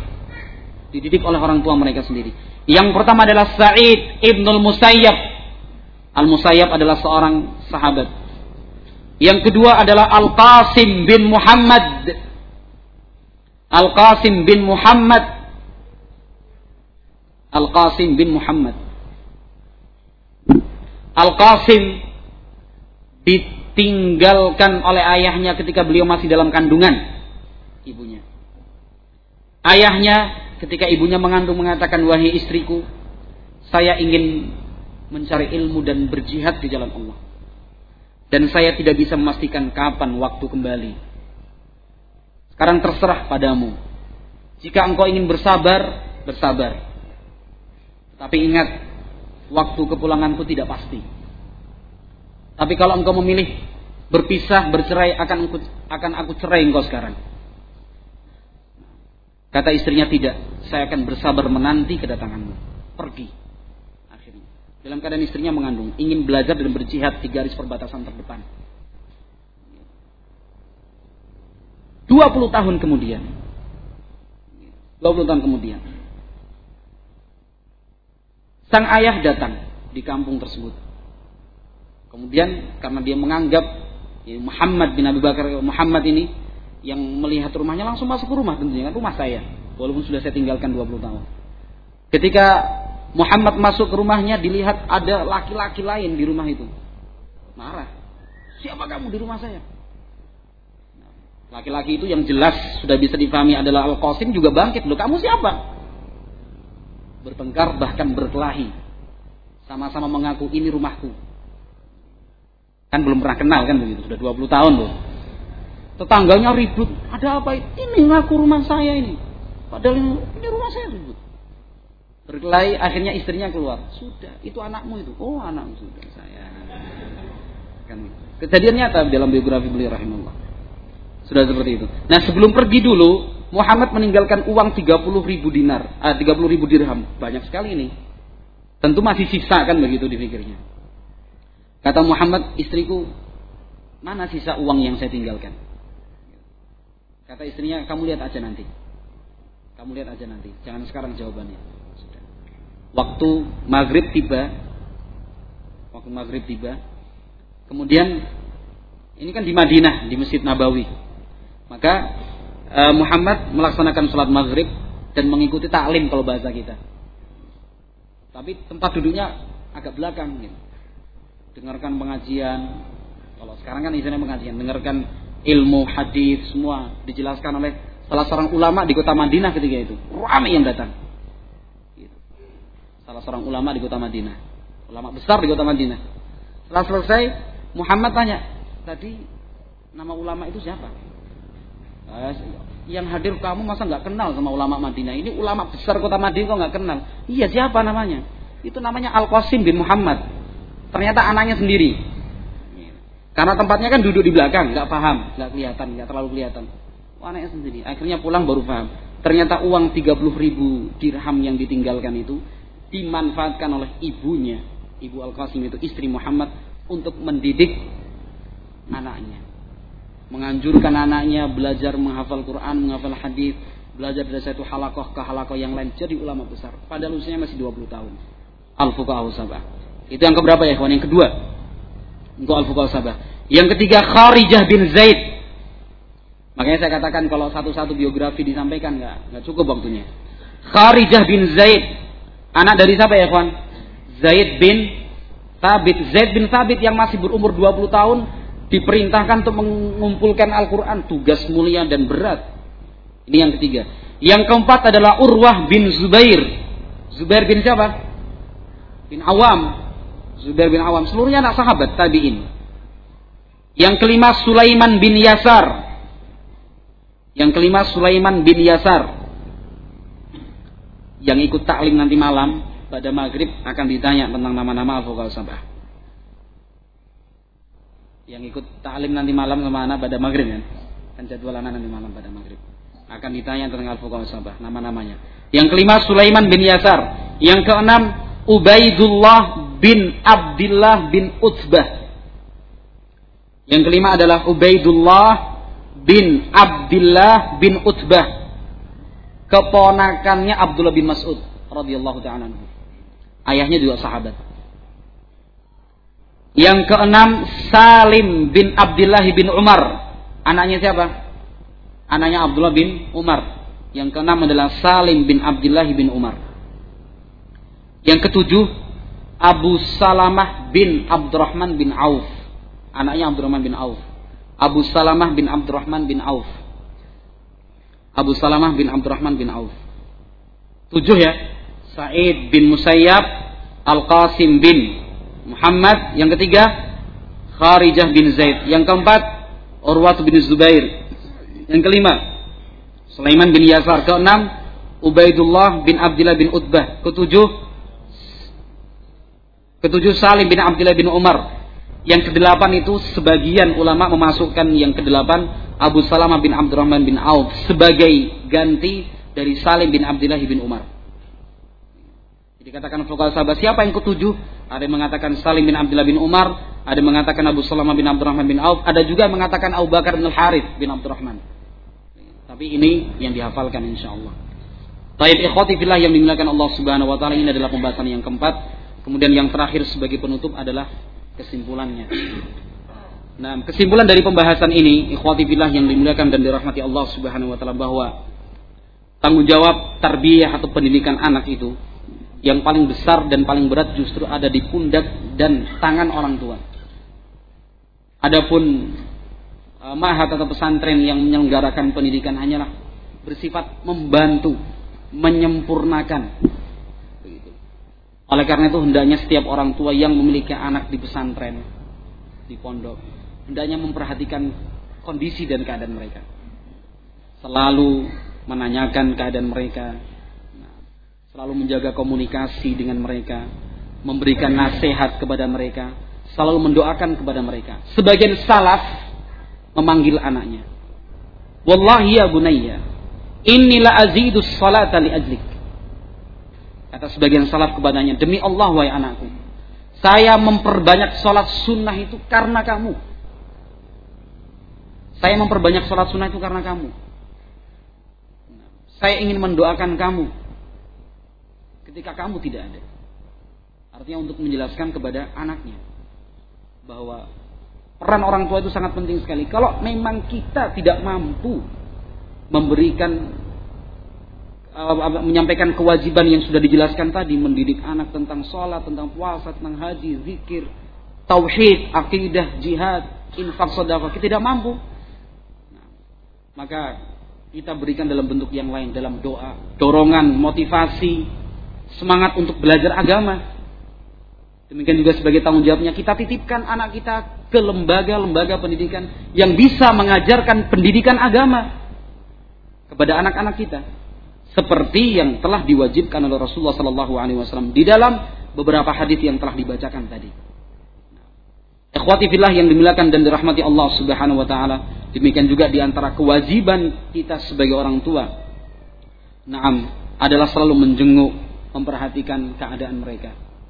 Yang pertama adalah Sa'id ibnul Musayyab. Al-Musayyab adalah seorang sahabat. Yang kedua adalah Al-Qasim bin Muhammad. Al-Qasim ditinggalkan oleh ayahnya ketika beliau masih dalam kandungan ibunya. Ayahnya ketika ibunya mengandung mengatakan, wahai istriku, saya ingin mencari ilmu dan berjihad di jalan Allah. Dan saya tidak bisa memastikan kapan waktu kembali. Sekarang terserah padamu. Jika engkau ingin bersabar. Tapi ingat, waktu kepulanganku tidak pasti. Tapi kalau engkau memilih berpisah, bercerai, akan aku cerai engkau sekarang. Kata istrinya, tidak, saya akan bersabar menanti kedatanganmu. Pergi. Akhirnya, dalam keadaan istrinya mengandung, ingin belajar dan berjihad di garis perbatasan terdepan. 20 tahun kemudian. Sang ayah datang di kampung tersebut. Kemudian karena dia menganggap Muhammad bin Abi Bakar, Muhammad ini yang melihat rumahnya langsung masuk ke rumah, tentunya kan rumah saya, walaupun sudah saya tinggalkan 20 tahun. Ketika Muhammad masuk ke rumahnya, dilihat ada laki-laki lain di rumah itu. Marah. Siapa kamu di rumah saya? Laki-laki itu yang jelas sudah bisa dipahami adalah Al-Qasim juga bangkit. Loh, kamu siapa? bertengkar, bahkan berkelahi. Sama-sama mengaku ini rumahku. Kan belum pernah kenal kan begitu, sudah 20 tahun loh. Tetangganya ribut, ada apa ini ngaku rumah saya ini. Padahal ini rumah saya ribut. Berkelahi, akhirnya istrinya keluar. Sudah, itu anakmu itu. Oh, anakmu sudah saya. Kan kejadian nyata dalam biografi beliau rahimahullah. Sudah seperti itu. Nah, sebelum pergi dulu, Muhammad meninggalkan uang 30.000 dinar, 30.000 dirham. Banyak sekali ini. Tentu masih sisa kan begitu dipikirnya. Kata Muhammad, istriku, mana sisa uang yang saya tinggalkan? Kata istrinya, kamu lihat aja nanti. Kamu lihat aja nanti. Jangan sekarang jawabannya. Sudah. Waktu maghrib tiba. Kemudian, ini kan di Madinah, di Masjid Nabawi. Maka Muhammad melaksanakan sholat maghrib dan mengikuti ta'lim kalau bahasa kita. Tapi tempat duduknya agak belakang gitu. Dengarkan pengajian. Kalau sekarang kan istilahnya pengajian, dengarkan ilmu hadis semua dijelaskan oleh salah seorang ulama di kota Madinah ketika itu. Ramai yang datang. Gitu. Salah seorang ulama di kota Madinah. Ulama besar di kota Madinah. Setelah selesai, Muhammad tanya, tadi nama ulama itu siapa? Yang hadir kamu masa nggak kenal sama ulama Madinah? Ini ulama besar kota Madinah kok nggak kenal? Iya, siapa namanya? Itu namanya Al-Qasim bin Muhammad. Ternyata anaknya sendiri. Karena tempatnya kan duduk di belakang, nggak paham, nggak kelihatan, nggak terlalu kelihatan. Anaknya sendiri. Akhirnya pulang baru paham. Ternyata uang 30.000 dirham yang ditinggalkan itu dimanfaatkan oleh ibunya, ibu Al-Qasim itu istri Muhammad, untuk mendidik anaknya. Menganjurkan anaknya belajar menghafal Quran, menghafal hadis, belajar dari satu halakoh ke halakoh yang lain, jadi ulama besar. Padahal usianya masih 20 tahun. Al-Fuqaha Sab'ah. Itu yang keberapa ya, kawan? Yang kedua. Untuk Al-Fuqaha Sab'ah. Yang ketiga, Kharijah bin Zaid. Makanya saya katakan kalau satu-satu biografi disampaikan nggak cukup waktunya. Kharijah bin Zaid. Anak dari siapa ya, kawan? Zaid bin Thabit. Zaid bin Thabit yang masih berumur 20 tahun diperintahkan untuk mengumpulkan Al-Quran, tugas mulia dan berat. Ini yang ketiga. Yang keempat adalah Urwah bin Zubair. Zubair bin siapa? Bin Awam. Zubair bin Awam. Seluruhnya anak sahabat tabi'in. Yang kelima Sulaiman bin Yasar. Yang ikut taklim nanti malam pada maghrib akan ditanya tentang nama-nama Al-Fuqaha Sab'ah. Yang ikut ta'lim nanti malam sama anak pada maghrib kan jadwal anak nanti malam pada maghrib akan ditanya tentang Al-Fuqaha Sab'ah, nama-namanya. Yang kelima Sulaiman bin Yasar. Yang keenam Ubaidullah bin Abdullah bin Utbah. Yang kelima adalah Ubaidullah bin Abdullah bin Utbah, keponakannya Abdullah bin Mas'ud radhiyallahu ta'ala anhu. Ayahnya juga sahabat. Yang keenam Salim bin Abdullah bin Umar. Anaknya siapa? Anaknya Abdullah bin Umar. Yang keenam adalah Salim bin Abdullah bin Umar. Yang ketujuh Abu Salamah bin Abdurrahman bin Auf. Anaknya Abdurrahman bin Auf. Abu Salamah bin Abdurrahman bin Auf. Abu Salamah bin Abdurrahman bin Auf. 7 ya. Sa'id bin Musayyab, Al-Qasim bin Muhammad. Yang ketiga Kharijah bin Zaid. Yang keempat Urwah bin Zubair. Yang kelima Sulaiman bin Yasar. Keenam Ubaidullah bin Abdullah bin Utbah. Ketujuh Salim bin Abdullah bin Umar. Yang kedelapan itu sebagian ulama memasukkan yang kedelapan Abu Salamah bin Abdurrahman bin Auf sebagai ganti dari Salim bin Abdullah bin Umar. Dikatakan Fuqaha Sab'ah. Siapa yang ketujuh? Ada yang mengatakan Salim bin Abdullah bin Umar, ada yang mengatakan Abu Salamah bin Abdurrahman bin Auf, ada juga yang mengatakan Abu Bakar bin Al-Harith bin Abdurrahman. Tapi ini yang dihafalkan insyaallah. Taib ikhwati fillah yang dimuliakan Allah Subhanahu wa taala, ini adalah pembahasan yang keempat. Kemudian yang terakhir sebagai penutup adalah kesimpulannya. Nah, kesimpulan dari pembahasan ini, ikhwati fillah yang dimuliakan dan dirahmati Allah Subhanahu wa taala, bahwa tanggung jawab tarbiyah atau pendidikan anak itu yang paling besar dan paling berat justru ada di pundak dan tangan orang tua. Adapun ma'had atau pesantren yang menyelenggarakan pendidikan hanyalah bersifat membantu, menyempurnakan. Oleh karena itu hendaknya setiap orang tua yang memiliki anak di pesantren, di pondok, hendaknya memperhatikan kondisi dan keadaan mereka. Selalu menanyakan keadaan mereka, selalu menjaga komunikasi dengan mereka, memberikan nasihat kepada mereka, selalu mendoakan kepada mereka. Sebagian salaf memanggil anaknya, wallahi ya bunayya, inni la azidus salata li ajlik. Kata sebagian salaf kepadanya, demi Allah wahai anakku, saya memperbanyak salat sunnah itu karena kamu. Saya memperbanyak salat sunnah itu karena kamu. Saya ingin mendoakan kamu ketika kamu tidak ada. Artinya untuk menjelaskan kepada anaknya bahwa peran orang tua itu sangat penting sekali. Kalau memang kita tidak mampu memberikan, menyampaikan kewajiban yang sudah dijelaskan tadi, mendidik anak tentang sholat, tentang puasa, tentang haji, zikir, tauhid, akidah, jihad, infak, sedekah, kita tidak mampu. Maka kita berikan dalam bentuk yang lain, dalam doa, dorongan, motivasi, semangat untuk belajar agama. Demikian juga sebagai tanggung jawabnya, kita titipkan anak kita ke lembaga-lembaga pendidikan yang bisa mengajarkan pendidikan agama kepada anak-anak kita, seperti yang telah diwajibkan oleh Rasulullah SAW di dalam beberapa hadis yang telah dibacakan tadi. Ikhwati fillah yang dimuliakan dan dirahmati Allah Subhanahu wa taala, demikian juga di antara kewajiban kita sebagai orang tua, adalah selalu menjenguk, memperhatikan keadaan mereka.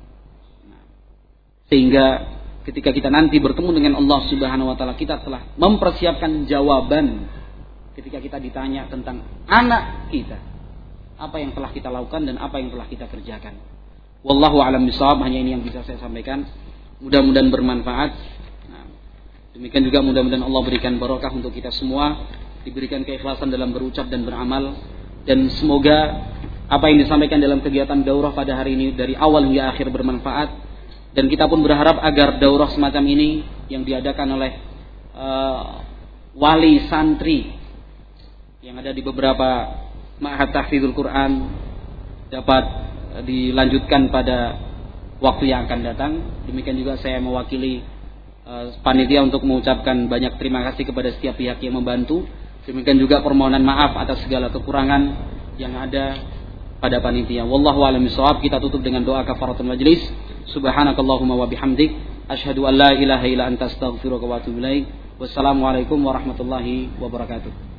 Sehingga ketika kita nanti bertemu dengan Allah Subhanahu wa taala, kita telah mempersiapkan jawaban ketika kita ditanya tentang anak kita. Apa yang telah kita lakukan dan apa yang telah kita kerjakan. Wallahu a'lam bishawab, hanya ini yang bisa saya sampaikan. Mudah-mudahan bermanfaat. Demikian juga mudah-mudahan Allah berikan barokah untuk kita semua, diberikan keikhlasan dalam berucap dan beramal, dan semoga apa yang disampaikan dalam kegiatan daurah pada hari ini dari awal hingga akhir bermanfaat. Dan kita pun berharap agar daurah semacam ini yang diadakan oleh wali santri yang ada di beberapa ma'had tahfidzul Quran dapat dilanjutkan pada waktu yang akan datang. Demikian juga saya mewakili panitia untuk mengucapkan banyak terima kasih kepada setiap pihak yang membantu. Demikian juga permohonan maaf atas segala kekurangan yang ada pada panitia. Wallahu a'lam bishawab. Kita tutup dengan doa kafaratul majlis. Subhanakallahumma wa bihamdik, asyhadu an la ilaha illa anta astaghfiruka wa atubu ilaik. Wassalamualaikum warahmatullahi wabarakatuh.